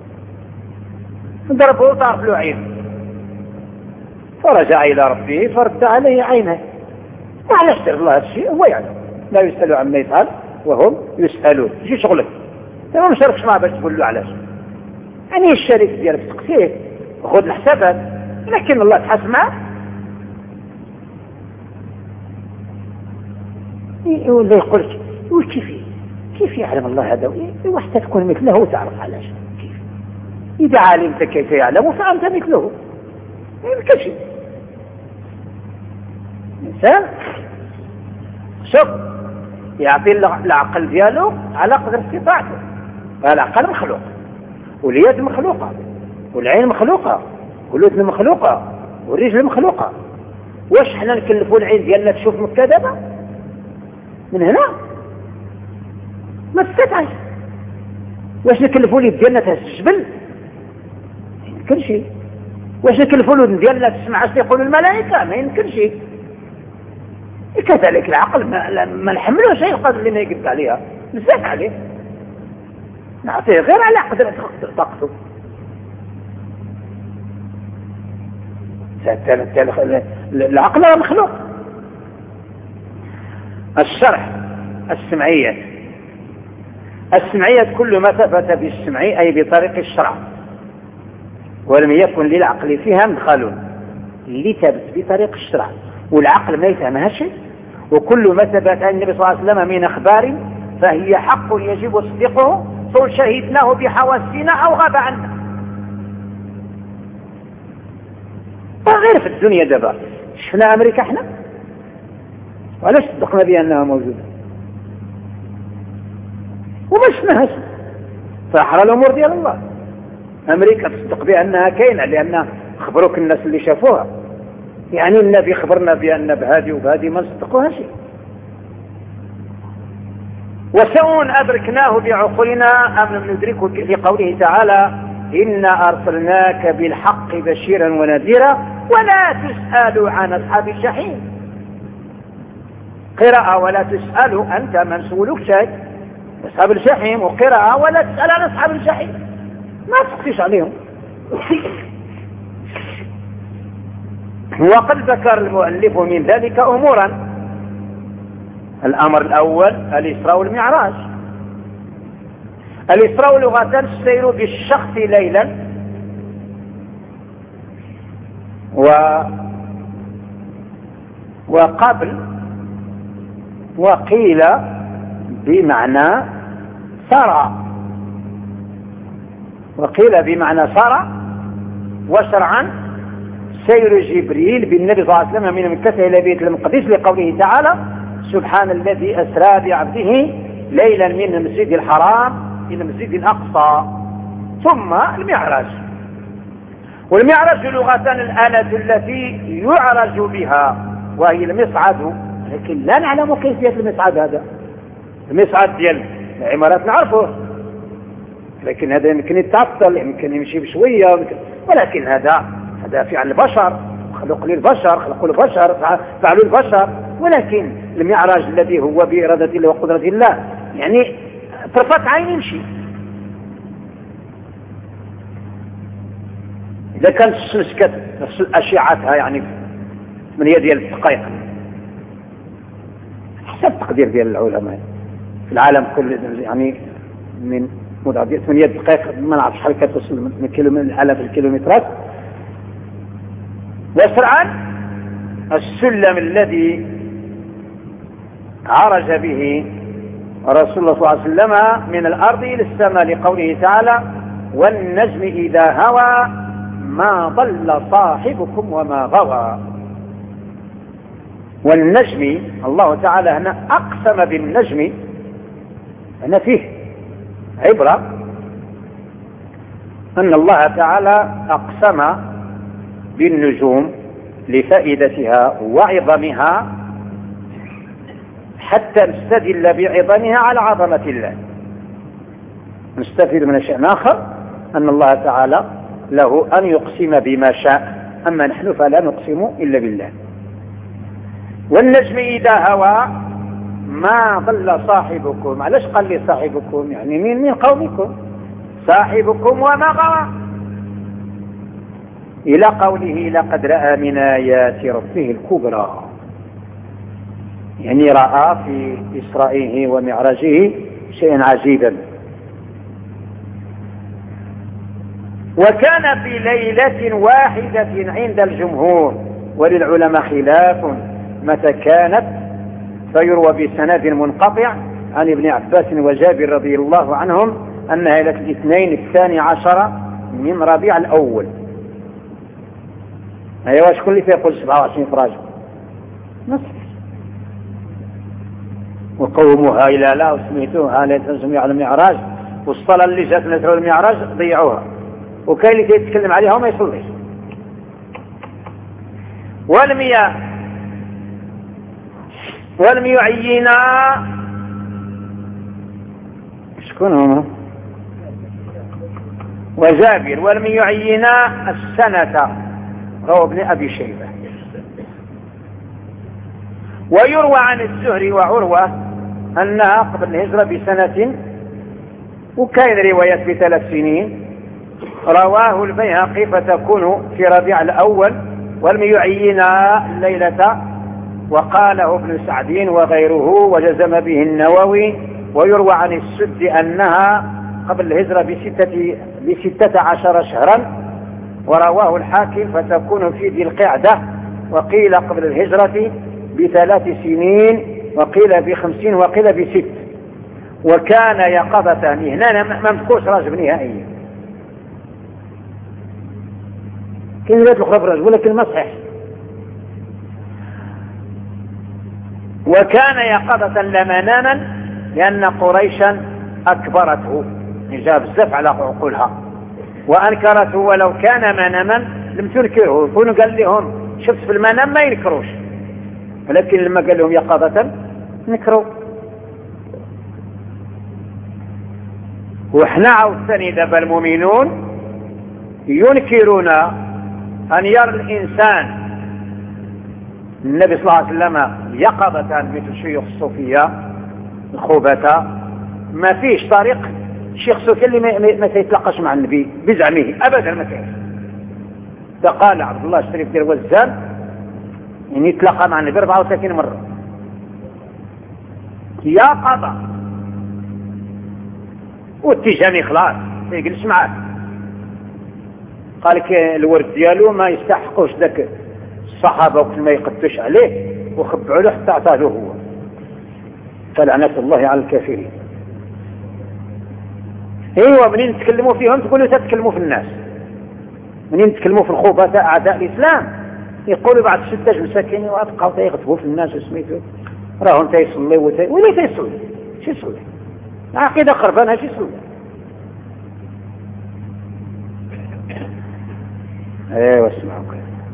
ضربه طرف له عين فرجع الى ربه فرد عليه عينه. وعلاش دار الله هذا الشيء؟ هو يعلم، لا يسأل عما يفعل وهم يسألون. شو شغلك؟ انت ما مشاركش معه باش تقول له علاش. يعني الشريك ديالك تقتيه وخذ الحسابات، لكن الله تحاسب معه. ولا يقول لك كيف كيف يعلم الله هذا؟ وحتى تكون مثله وتعرف علاش. كيف؟ إذا علمت كيف يعلم فأنت مثله. ما شيء. الإنسان شوف يعطي العقل دياله على قدر استطاعته. العقل مخلوق، واليد مخلوقة، والعين مخلوقة، والأذن مخلوقة، والرجل مخلوقة. واش حنا نكلفوا العين ديالنا تشوف مكذبة من هنا؟ ما تستطيعش. واش نكلفوا اليد ديالنا تهز الجبل؟ ما يمكنش. واش نكلفوا الأذن ديالنا تسمع اش يقولوا الملائكة؟ ما يمكنش. كذلك العقل ما, ما نحملوش شيء القدر اللي ما يقدر عليها، بزاف عليه نعطيه غير على قدر طاقته. العقل مخلوق. الشرح السمعية. السمعية كل ما ثبت بالسمع أي بطريق الشرع ولم يكن للعقل فيها مدخل، اللي ثبت بطريق الشرع والعقل ما يفهمها شيء. وكل ما ثبت عن النبي صلى الله عليه وسلم من أخبار فهي حق يجب تصديقه سواء شهدناه بحواسنا أو غاب عنا. غير في الدنيا دابا شفنا أمريكا احنا وعلاش صدقنا بأنها موجودة وما شفناهاش. فأحرى الأمور ديال الله. أمريكا تصدق بأنها كاينة لأن خبروك الناس اللي شافوها، يعني النبي خبرنا بأن بهذه وبهذه ما نصدقوها شيء. وسواء أدركناه بعقولنا أم لم ندركه لقوله تعالى إنا أرسلناك بالحق بشيرا ونذيرا ولا تسأل عن أصحاب الجحيم. قراءة ولا تسأل، أنت من سولك شيء أصحاب الجحيم، وقراءة ولا تسأل عن أصحاب الجحيم، ما تقصيش عليهم. وقد ذكر المؤلف من ذلك أمورا. الأمر الأول الإسراء والمعراج. الإسراء لغة السير بالشخص ليلا، و وقبل وقيل بمعنى سرى، وقيل بمعنى سرى. وشرعا سير جبريل بالنبي صلى الله عليه وسلم من مكة إلى بيت المقدس لقوله تعالى سبحان الذي أسرى بعبده ليلا من المسجد الحرام إلى المسجد الأقصى. ثم المعراج. والمعراج لغة الآلة التي يعرج بها وهي المصعد، لكن لا نعلم كيفية المصعد. هذا المصعد ديال العمارات نعرفه، لكن هذا يمكن يتعطل، يمكن يمشي بشوية، ولكن هذا هذا فعل البشر، خلق للبشر، خلقوا البشر، فعلوا البشر. ولكن المعراج الذي هو بإرادة الله وقدرة الله يعني طرفات عين يمشي. إذا كانت الشمس كتفصل أشعتها يعني ثمانية ديال الدقائق حسب التقدير ديال العلماء في العالم كله، يعني من مدة ثمانية دقائق ما نعرف شحال كتوصل من كيلو من آلاف الكيلومترات. وسرعا السلم الذي عرج به رسول الله صلى الله عليه وسلم من الأرض إلى السماء لقوله تعالى والنجم إذا هوى ما ضل صاحبكم وما غوى. والنجم الله تعالى هنا أقسم بالنجم، هنا فيه عبرة أن الله تعالى أقسم بالنجوم لفائدتها وعظمها حتى نستدل بعظمها على عظمة الله. نستفيد من شيء آخر أن الله تعالى له أن يقسم بما شاء، أما نحن فلا نقسم إلا بالله. والنجم إذا هوى ما ضل صاحبكم. علاش قال لي صاحبكم؟ يعني من من قومكم صاحبكم وما غوى، إلى قوله لقد رأى من آيات ربه الكبرى، يعني رأى في إسرائه ومعراجه شيئا عجيبا. وكان في ليلة واحدة عند الجمهور، وللعلماء خلاف متى كانت، فيروى بسند منقطع عن ابن عباس وجابر رضي الله عنهم أنها ليلة الاثنين الثاني عشر من ربيع الأول. أيوة شكون اللي فيقول سبعة وعشرين فراج نصف وقوموها إلى لا وسميتوها ليلة جميع المعراج، والصلاة اللي جات من المعراج ضيعوها، وكاين اللي يتكلم عليها وما يصليش. ولم ي ولم يعينا شكون هما وجابر ولم يعينا السنة، روى ابن أبي شيبة. ويروى عن الزهري وعروة أنها قبل الهجرة بسنة، وكاين روايات بثلاث سنين. رواه البيهقي فتكون في ربيع الأول ولم يعينا الليلة، وقاله ابن سعد وغيره وجزم به النووي. ويروى عن السد أنها قبل الهجرة بستة, بستة عشر شهرا، ورواه الحاكم فتكون في ذي القعدة، وقيل قبل الهجرة بثلاث سنين، وقيل بخمسين، وقيل بست. وكان يقظة هنا ما مذكورش راجب نهائيا، كاين لا تخرج راجب ولكن ما صحيح. وكان يقظة لا مناما لأن قريشا أكبرته، جاب بزاف على عقولها وأنكرته، ولو كان مناما لم تنكره، يكون قال لهم شفت في المنام ما ينكروش، ولكن لما قال لهم يقظة نكروا. وإحنا عاوتاني دابا المؤمنون ينكرون أن يرى الإنسان النبي صلى الله عليه وسلم يقظة مثل شيوخ الصوفية الخوبة. ما فيش طريق شيخ صوفي اللي ما سيتلقاش مع النبي بزعمه أبدا، ما فيش. فقال عبد الله الشريف ديال وزان يعني يتلقى مع النبي أربعة وثلاثين مرة يقظة، والتجاني خلاص ما يجلس معاه. قال لك الورد ديالو ما يستحقوش ذاك الصحابة وقت ما يقدوش عليه وخبعوا له حتى اعطاه هو. فلعنة الله على الكافرين. ايوه منين يتكلموا فيهم تقولوا تتكلموا في الناس، منين يتكلموا في الخوبة اعداء الاسلام يقولوا بعد ستة مساكين وابقوا يغضبوا في الناس وسميتوا راهم تيصلي وتي ولا تيصلي شو يصلي عقيدة خربانة شو يصلي. ايوه اسمعوا.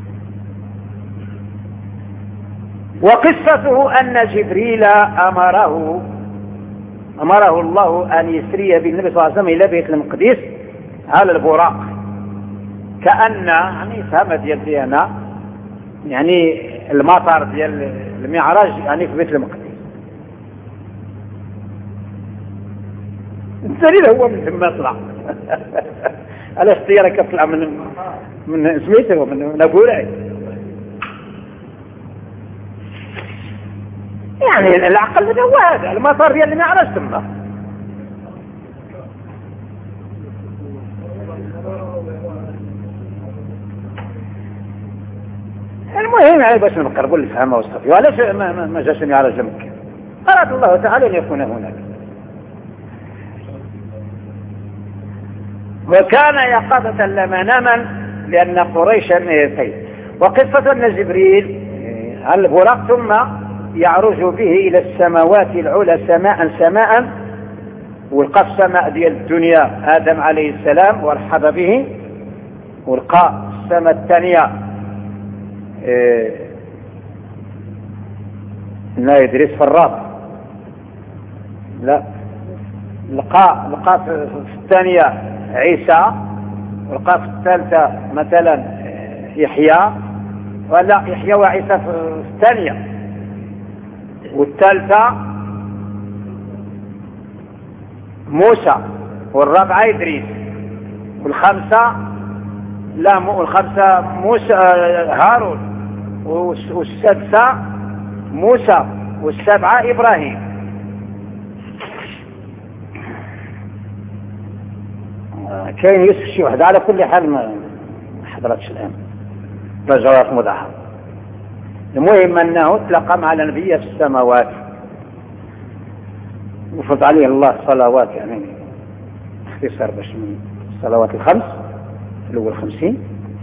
وقصته أن جبريل أمره أمره الله أن يسري بالنبي صلى الله عليه وسلم إلى بيت المقدس على البراق، كأن يعني فهم ديال ديالنا يعني المطار ديال المعراج يعني في بيت المقدس. الدليل هو من ثم طلع على السيارة كتطلع من من سميته من نابولاي. يعني العقل هو هذا المطار ديال المعراج تما. المهم يعني باش نقربوا للفهم والصفي، وعلاش ما, ما جاش المعراج لمكة؟ أراد الله تعالى أن يكون هناك. وكان يقظة لا مناما لأن قريشا طيب. وقصة أن جبريل على البراق ثم يعرج به إلى السماوات العلى سماء سماء، ولقى السماء ديال الدنيا آدم عليه السلام ورحب به، ولقى السماء الثانية إيه لا إدريس فراط لا لقى لقى في الثانية عيسى، ولقى في الثالثة مثلا يحيى، ولا يحيى وعيسى في الثانية، والثالثة موسى، والرابعة إدريس، والخامسة لا مو الخامسة موسى هارون، والسادسة موسى، والسابعة إبراهيم. كاين يوسف شي واحد على كل حال ما حضرتش الآن رجوات مضاعفة. المهم أنه تلقى مع النبي في السماوات وفرض عليه الله الصلوات، يعني اختصار باش من الصلوات الخمس الأول خمسين.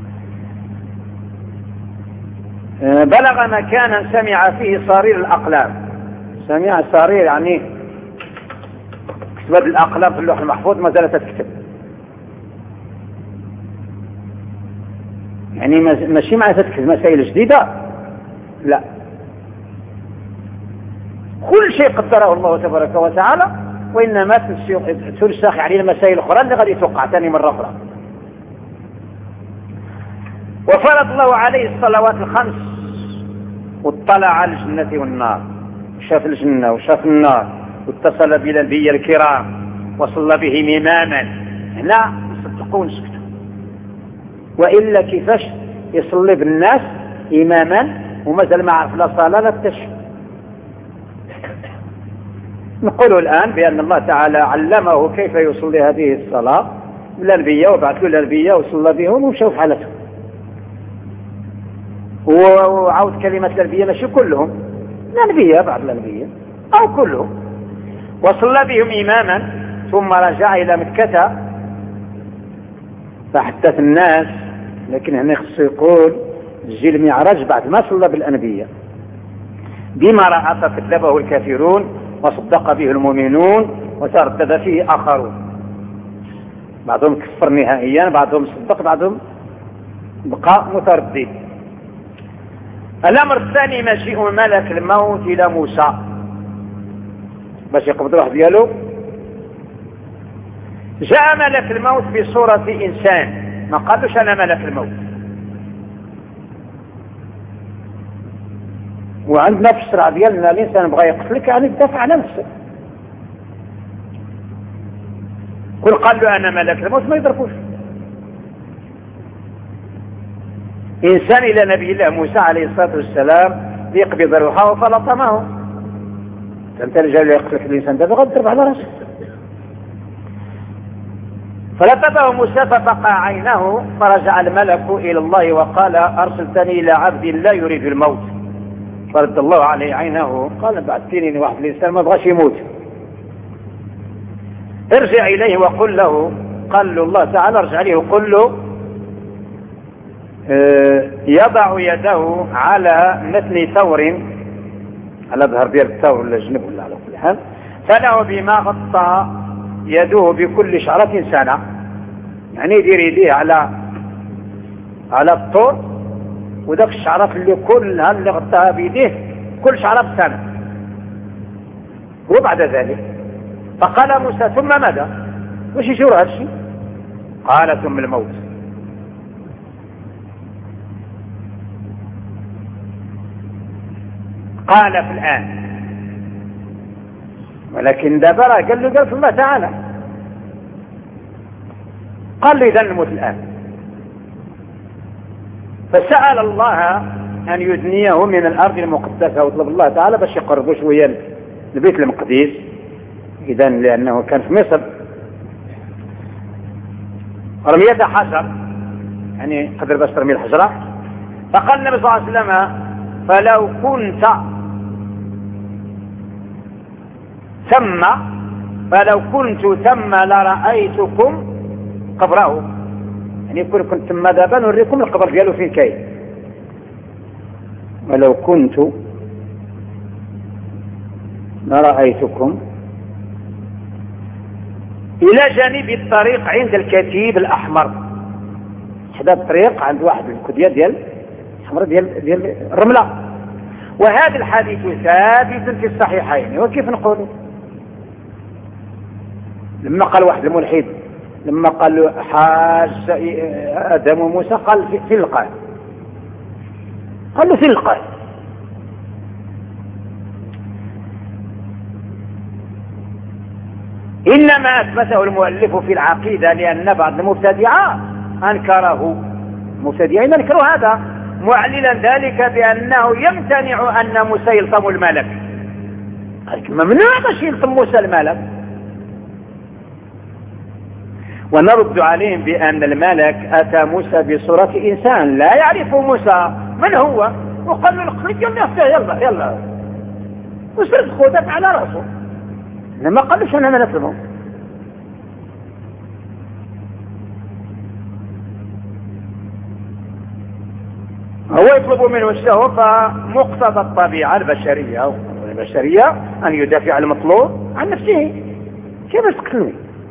بلغ مكانا سمع فيه صرير الأقلام. سمع صرير يعني كتبت الأقلام في اللوح المحفوظ ما زالت تكتب، يعني ماشي معناتها تكتب مسائل جديدة، لا، كل شيء قدره الله تبارك وتعالى، وإنما تنسخ يعني المسائل الأخرى اللي غادي توقع ثاني مرة أخرى. وفرض الله عليه الصلوات الخمس، واطلع على الجنة والنار، شاف الجنة وشاف النار، واتصل بالأنبياء الكرام وصلى بهم إماما. هنا يصدقون سكتوا، وإلا كيفاش يصلي بالناس إماما ومازال ما عرف لا صلاة لا التشهد؟ نقول الآن بأن الله تعالى علمه كيف يصلي هذه الصلاة الأنبياء، وبعث له الأنبياء وصلى بهم ومشوا في حالتهم، وعود كلمة الأنبياء ماشي كلهم، الأنبياء بعض الأنبياء أو كلهم، وصلى بهم إماما ثم رجع إلى مكة فحدث الناس. لكن هنا خصو يقول جي المعراج بعد ما صلى بالأنبياء بما رأى فكذبه الكافرون وصدق به المؤمنون وتردد فيه آخرون. بعضهم كفر نهائيا، بعضهم صدق، بعضهم بقى متردد. الأمر الثاني مجيء ملك الموت إلى موسى باش يقبض روح ديالو. جاء ملك الموت بصورة إنسان، ما قالوش أنا ملك الموت. وعندنا في الشرع ديالنا الإنسان بغى يقتلك يعني يدافع عن نفسه. كل قال له أنا ملك الموت ما يضربوش. إنسان إلى نبي الله موسى عليه الصلاة والسلام ليقبض روحه فلطمه. أنت رجال يقتلك الإنسان ده غضرب على رأسه. فلطمه موسى ففقع عينه، فرجع الملك إلى الله وقال أرسلتني إلى عبد لا يريد الموت. فرد الله عليه عينه، قال بعثتني واحد الإنسان ما بغاش يموت، ارجع إليه وقل له. قال له الله تعالى ارجع إليه وقل له اه يضع يده على مثل ثور، على ظهر ديال الثور ولا جنب ولا على كل حال، فله بما غطى يده بكل شعرة سنة. يعني يدير يديه على على الطور، وذاك الشعرات اللي كلها اللي غطاها بيديه كل شعرة بسنة. وبعد ذلك فقال موسى ثم ماذا؟ وش يشور هذا الشيء؟ قال ثم الموت. قال في الآن، ولكن دابا راه قال له قال الله تعالى، قال له إذا نموت الآن. فسأل الله أن يدنيه من الأرض المقدسة، وطلب الله تعالى باش يقربوا شوية البيت المقدس، إذا لأنه كان في مصر رمية حجر، يعني قدر باش ترمي الحجرة. فقال النبي صلى الله عليه وسلم فلو كنت ثم فلو كنت ثم لرأيتكم قبره، يعني يكون كنت ثم دابا نوريكم القبر ديالو فين كاين. ولو كنت لرأيتكم إلى جانب الطريق عند الكتيب الأحمر، حدا الطريق عند واحد الكدية ديال الحمر ديال ديال الرملة. وهذا الحديث ثابت في الصحيحين. وكيف نقول؟ لما قال واحد الملحد، لما قال له حاج آدم وموسى، قال في, في القاع، قال له في القاع. إنما أثبته المؤلف في العقيدة لأن بعض المبتدعة أنكره، المبتدعين أنكروا هذا، معللا ذلك بأنه يمتنع أن موسى يلطم الملك. قال ممنوع باش يلطم موسى الملك. ونرد عليهم بأن الملك أتى موسى بصورة إنسان لا يعرف موسى من هو، وقال له الخرج يلا يلا يلا وسرد خودك على رأسه. لما قالوش أنا ملك الموت. هو يطلب منه الشهوة، فمقتضى الطبيعة البشرية البشرية أن يدافع المطلوب عن نفسه. كيف تقتلني؟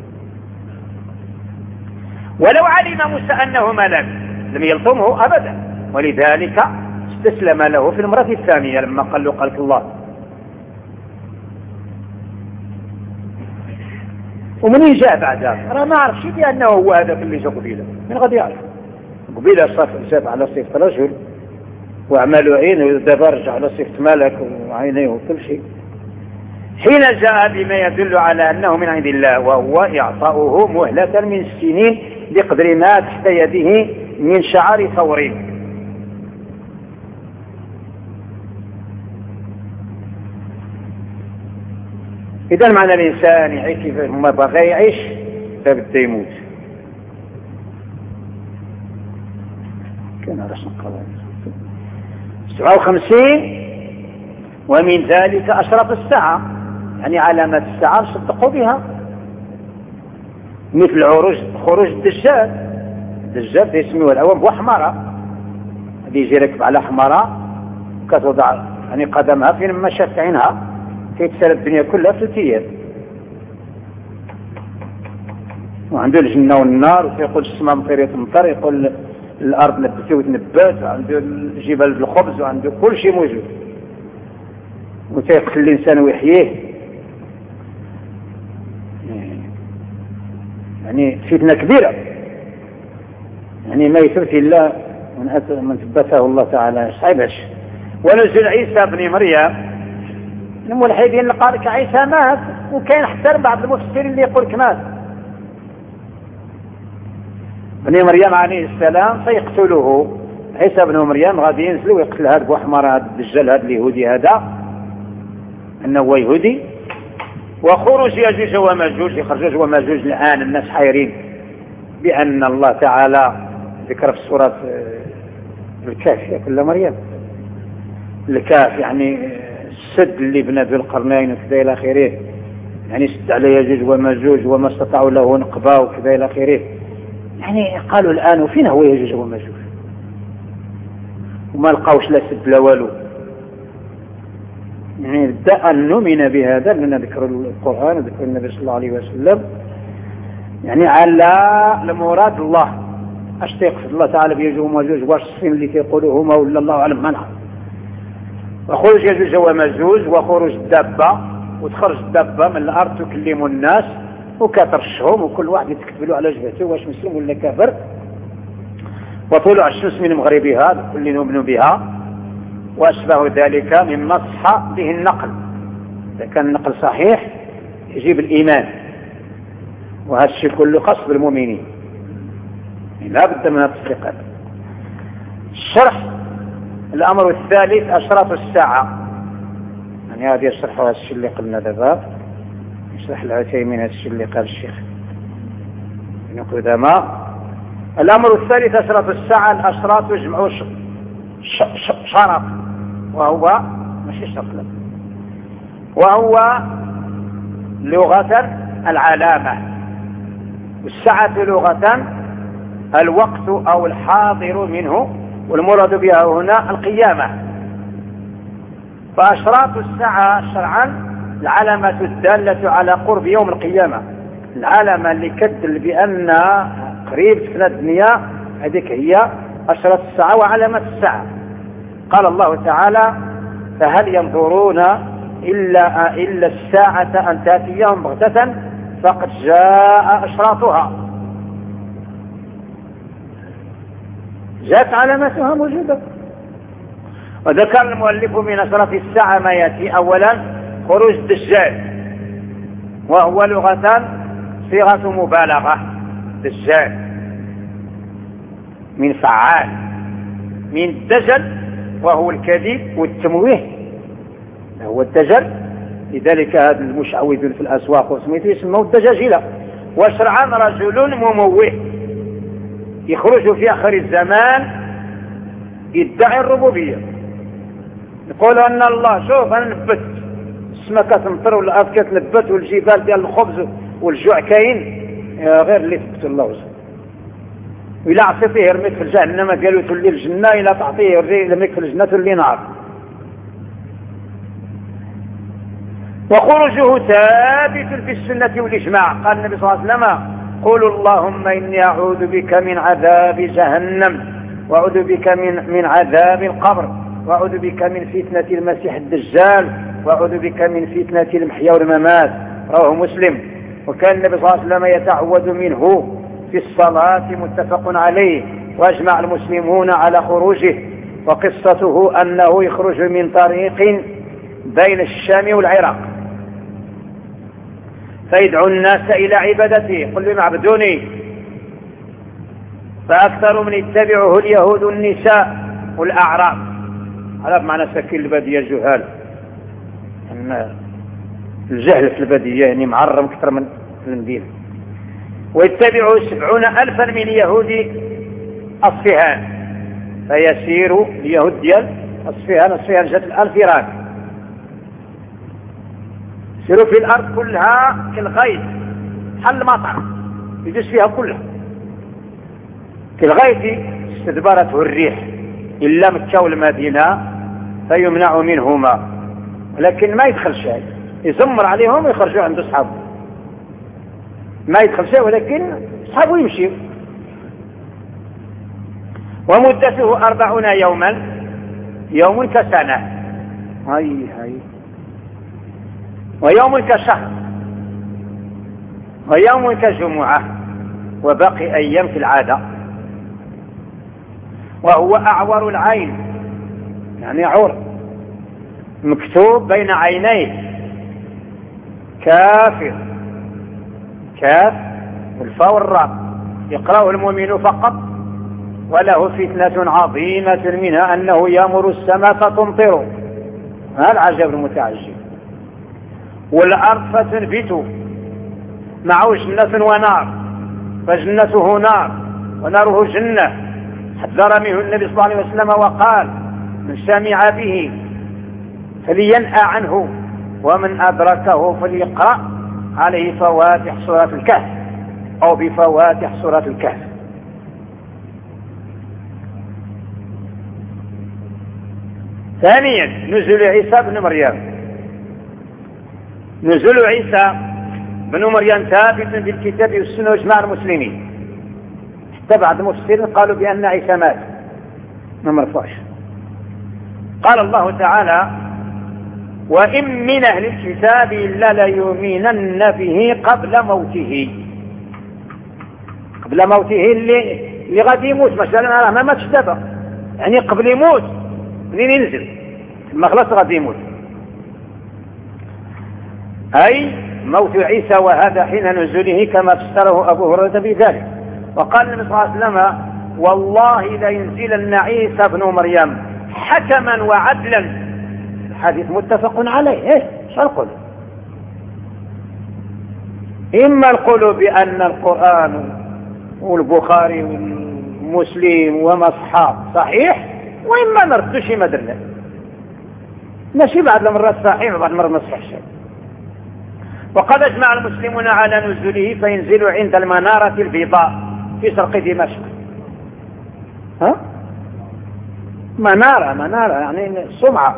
ولو علم موسى أنه ملك لم يلطمه أبدا، ولذلك استسلم له في المرة الثانية لما قال له قالك الله. ومن جاء بعدها أنا ما أعرف شيء بأنه هو هذا اللي جاء قبيلة، من غادي يعرف قبيلة صاف على صفة رجل وأعماله عينه، ودابا رجع على صفة ملك وعينيه وكل شيء. حين جاء بما يدل على أنه من عند الله، وهو إعطاؤه مهلة من السنين بقدر ما تحت يده من شعر ثور. إذا معنى الإنسان يعيش كيف ما بغى يعيش فبدا يموت. كان رسم قضاء سبعة وخمسين. ومن ذلك أشرف الساعة، يعني علامات الساعة صدقوا بها، مثل عروج خروج الدجال. الدجال يسميه الأول بوحمرة، اللي يجي ركب على حمراء كتوضع يعني قدمها فين ما شافت عينها، كيتسال الدنيا كلها في ثلاث ايام. وعنده الجنة والنار، ويقول السماء مطير تمطر، يقول الأرض نبتي وتنبت، وعنده الجبال بالخبز، وعنده كل شيء موجود، وتيقتل الإنسان ويحييه. يعني فتنة كبيرة، يعني ما يثبت إلا من ثبته الله تعالى صعيبش. ونزل عيسى بن مريم، الملحدين قال لك عيسى مات، وكاين حتى بعض المفسرين اللي يقول لك مات. بن مريم عليه السلام سيقتله عيسى بن مريم، غادي ينزل ويقتل هذا بوحمر، هذا الدجال، هذا اليهودي، هذا انه هو يهودي. وخروج ياجوج وماجوج، يخرجوج وماجوج الان الناس حيرين بان الله تعالى ذكر في سوره الكهف كل مريم، الكهف يعني السد اللي بنى ذو القرنين وكذا الى اخره، يعني سد على ياجوج وماجوج وما استطاعوا له نقبا وكذا الى اخره. يعني قالوا الان وفين هو ياجوج وماجوج؟ وما لقاوش لا سد لا والو. يعني بدأ أن نؤمن بهذا لأن ذكر القرآن وذكر النبي صلى الله عليه وسلم يعني على المراد الله. اش تيقصد الله تعالى بيجوج وماجوج؟ واش الصين اللي تيقولوا هما ولا الله اعلم ما نعرف. وخروج ياجوج وماجوج وخروج الدابه، وتخرج الدابه من الارض تكلم الناس وكترشهم، وكل واحد يتكتب له على جبهته واش مسلم ولا كافر. وطلوع الشمس من مغربها كل نؤمن بها، واشبه ذلك مما صح به النقل. اذا كان النقل صحيح يجيب الايمان، وهذا الشيء كله خاص بالمؤمنين، لا بد من التصديق. الشرح الامر الثالث اشراط الساعه، يعني هذا يشرح هذا الشيء اللي قلنا دابا، يشرح العثيمين هذا الشيء اللي قال الشيخ ابن قدامى. الامر الثالث اشراط الساعه، الاشراط يجمعوا شرط، وهو ماشي شرط لا، وهو لغة العلامة، والساعة لغة الوقت أو الحاضر منه، والمراد بها هنا القيامة. فأشراط الساعة شرعا العلامة الدالة على قرب يوم القيامة، العلامة اللي كدل بأن قريب في الدنيا، هذيك هي أشراط الساعة وعلامة الساعة. قال الله تعالى: فهل ينظرون إلا, إلا الساعة أن تأتيهم بغتة فقد جاء أشراطها. جاءت علامتها موجودة. وذكر المؤلف من أشراط الساعة ما يأتي: أولا خروج الدجال، وهو لغة صيغة مبالغة، دجال من فعال، من الدجل وهو الكذب والتمويه، هو الدجل. لذلك هذا المشعوذون في الأسواق وسميته يسموه الدجاجلة. وشرعا رجل مموه يخرج في آخر الزمان يدعي الربوبية، يقول أن الله شوف أنا نبت السماء كتمطر والأرض كتنبت والجبال ديال الخبز والجوع كاين غير اللي ثبت الله وزن. وإلا عصيتيه يرميك في الجهنم قالوا تولي الجنة، إلا تعطيه يرميك في الجنة تولي نار. وخروجه ثابت في السنة والإجماع. قال النبي صلى الله عليه وسلم: قولوا اللهم إني أعوذ بك من عذاب جهنم، وأعوذ بك من, من عذاب القبر، وأعوذ بك من فتنة المسيح الدجال، وأعوذ بك من فتنة المحيا والممات. رواه مسلم. وكان النبي صلى الله عليه وسلم يتعوذ منه في الصلاة، متفق عليه، وأجمع المسلمون على خروجه. وقصته أنه يخرج من طريق بين الشام والعراق فيدعو الناس إلى عبادته، قل بما عبدوني، فأكثر من يتبعه اليهود والنساء والأعراب. هذا معنى سكين البادية الجهال، أن الجهل في البادية يعني معرم أكثر من المدينة. ويتبعه سبعون ألفا من يهود أصفهان، فيسير اليهود ديال أصفهان، أصفهان جات الآن في إيران، يسيروا في الأرض كلها كالغيث، حل المطر يدوس فيها كلها كالغيث، استدبرته الريح إلا مكة والمدينة فيمنع منهما، ولكن ما يدخل شيء، يزمر عليهم ويخرجوا عند أصحابه. ما يدخل شيء ولكن أصحابه يمشي. ومدته أربعون يوما، يوم كسنة، هاي هاي، ويوم كشهر، ويوم كجمعة، وباقي أيام في العادة. وهو أعور العين، يعني عور مكتوب بين عينيه كافر، كاف والفاء والراء، يقرأه المؤمن فقط. وله فتنة عظيمة منها أنه يأمر السماء فتمطر، هذا العجب المتعجب. والأرض فتنبت، معه جنة ونار، فجنته نار وناره جنة. حذر منه النبي صلى الله عليه وسلم وقال: من سمع به فلينأى عنه، ومن أدركه فليقرأ عليه فواتح سورة الكهف أو بفواتح سورة الكهف. ثانيا نزول عيسى بن مريم. نزول عيسى بن مريم ثابت بالكتاب والسنة واجماع المسلمين، حتى بعض المفسرين قالوا بأن عيسى مات، ما مرفوعش. قال الله تعالى: وإن من أهل الكتاب إلا ليؤمنن به قبل موته. قبل موته اللي, اللي غادي يموت، مثلا ما ماتش دابا، يعني قبل يموت منين ينزل ما خلاص غادي يموت، أي موت عيسى، وهذا حين نزوله كما فسره أبو هريرة بذلك. وقال النبي صلى الله عليه وسلم: والله لينزلن عيسى بن مريم حكما وعدلا. الحديث متفق عليه. ايش نقول؟ إما نقول بأن القرآن والبخاري ومسلم ومصحاب صحيح، وإما نردو شي ما درنا، ماشي بعض المرات صحيح وبعض المرات ما صحيحش. وقد أجمع المسلمون على نزوله، فينزل عند المنارة البيضاء في شرق دمشق. ها؟ منارة منارة يعني سمعة،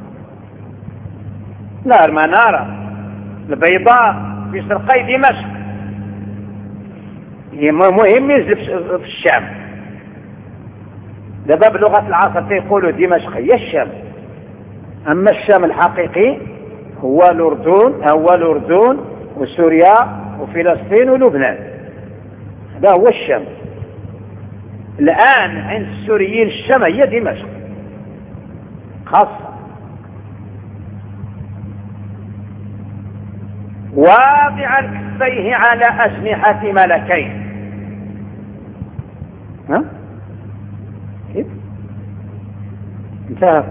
لا المنارة البيضاء في شرقي دمشق، مهم ينزل في الشام. دابا بلغة العصر تيقولوا دمشق هي الشام، أما الشام الحقيقي هو الأردن، هو الأردن وسوريا وفلسطين ولبنان، هذا هو الشام. الآن عند السوريين الشام هي دمشق خاصة. واضعا كفيه على أجنحة ملكين. ها؟ كيف؟ انتهى.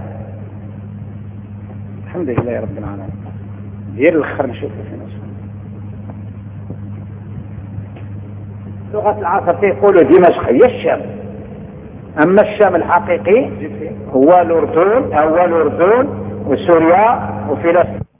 الحمد لله رب العالمين. دير الخير نشوفه في نفسه. لغة العصر تقولوا دمشق هي الشام، أما الشام الحقيقي هو الأردن، هو الأردن وسوريا وفلسطين.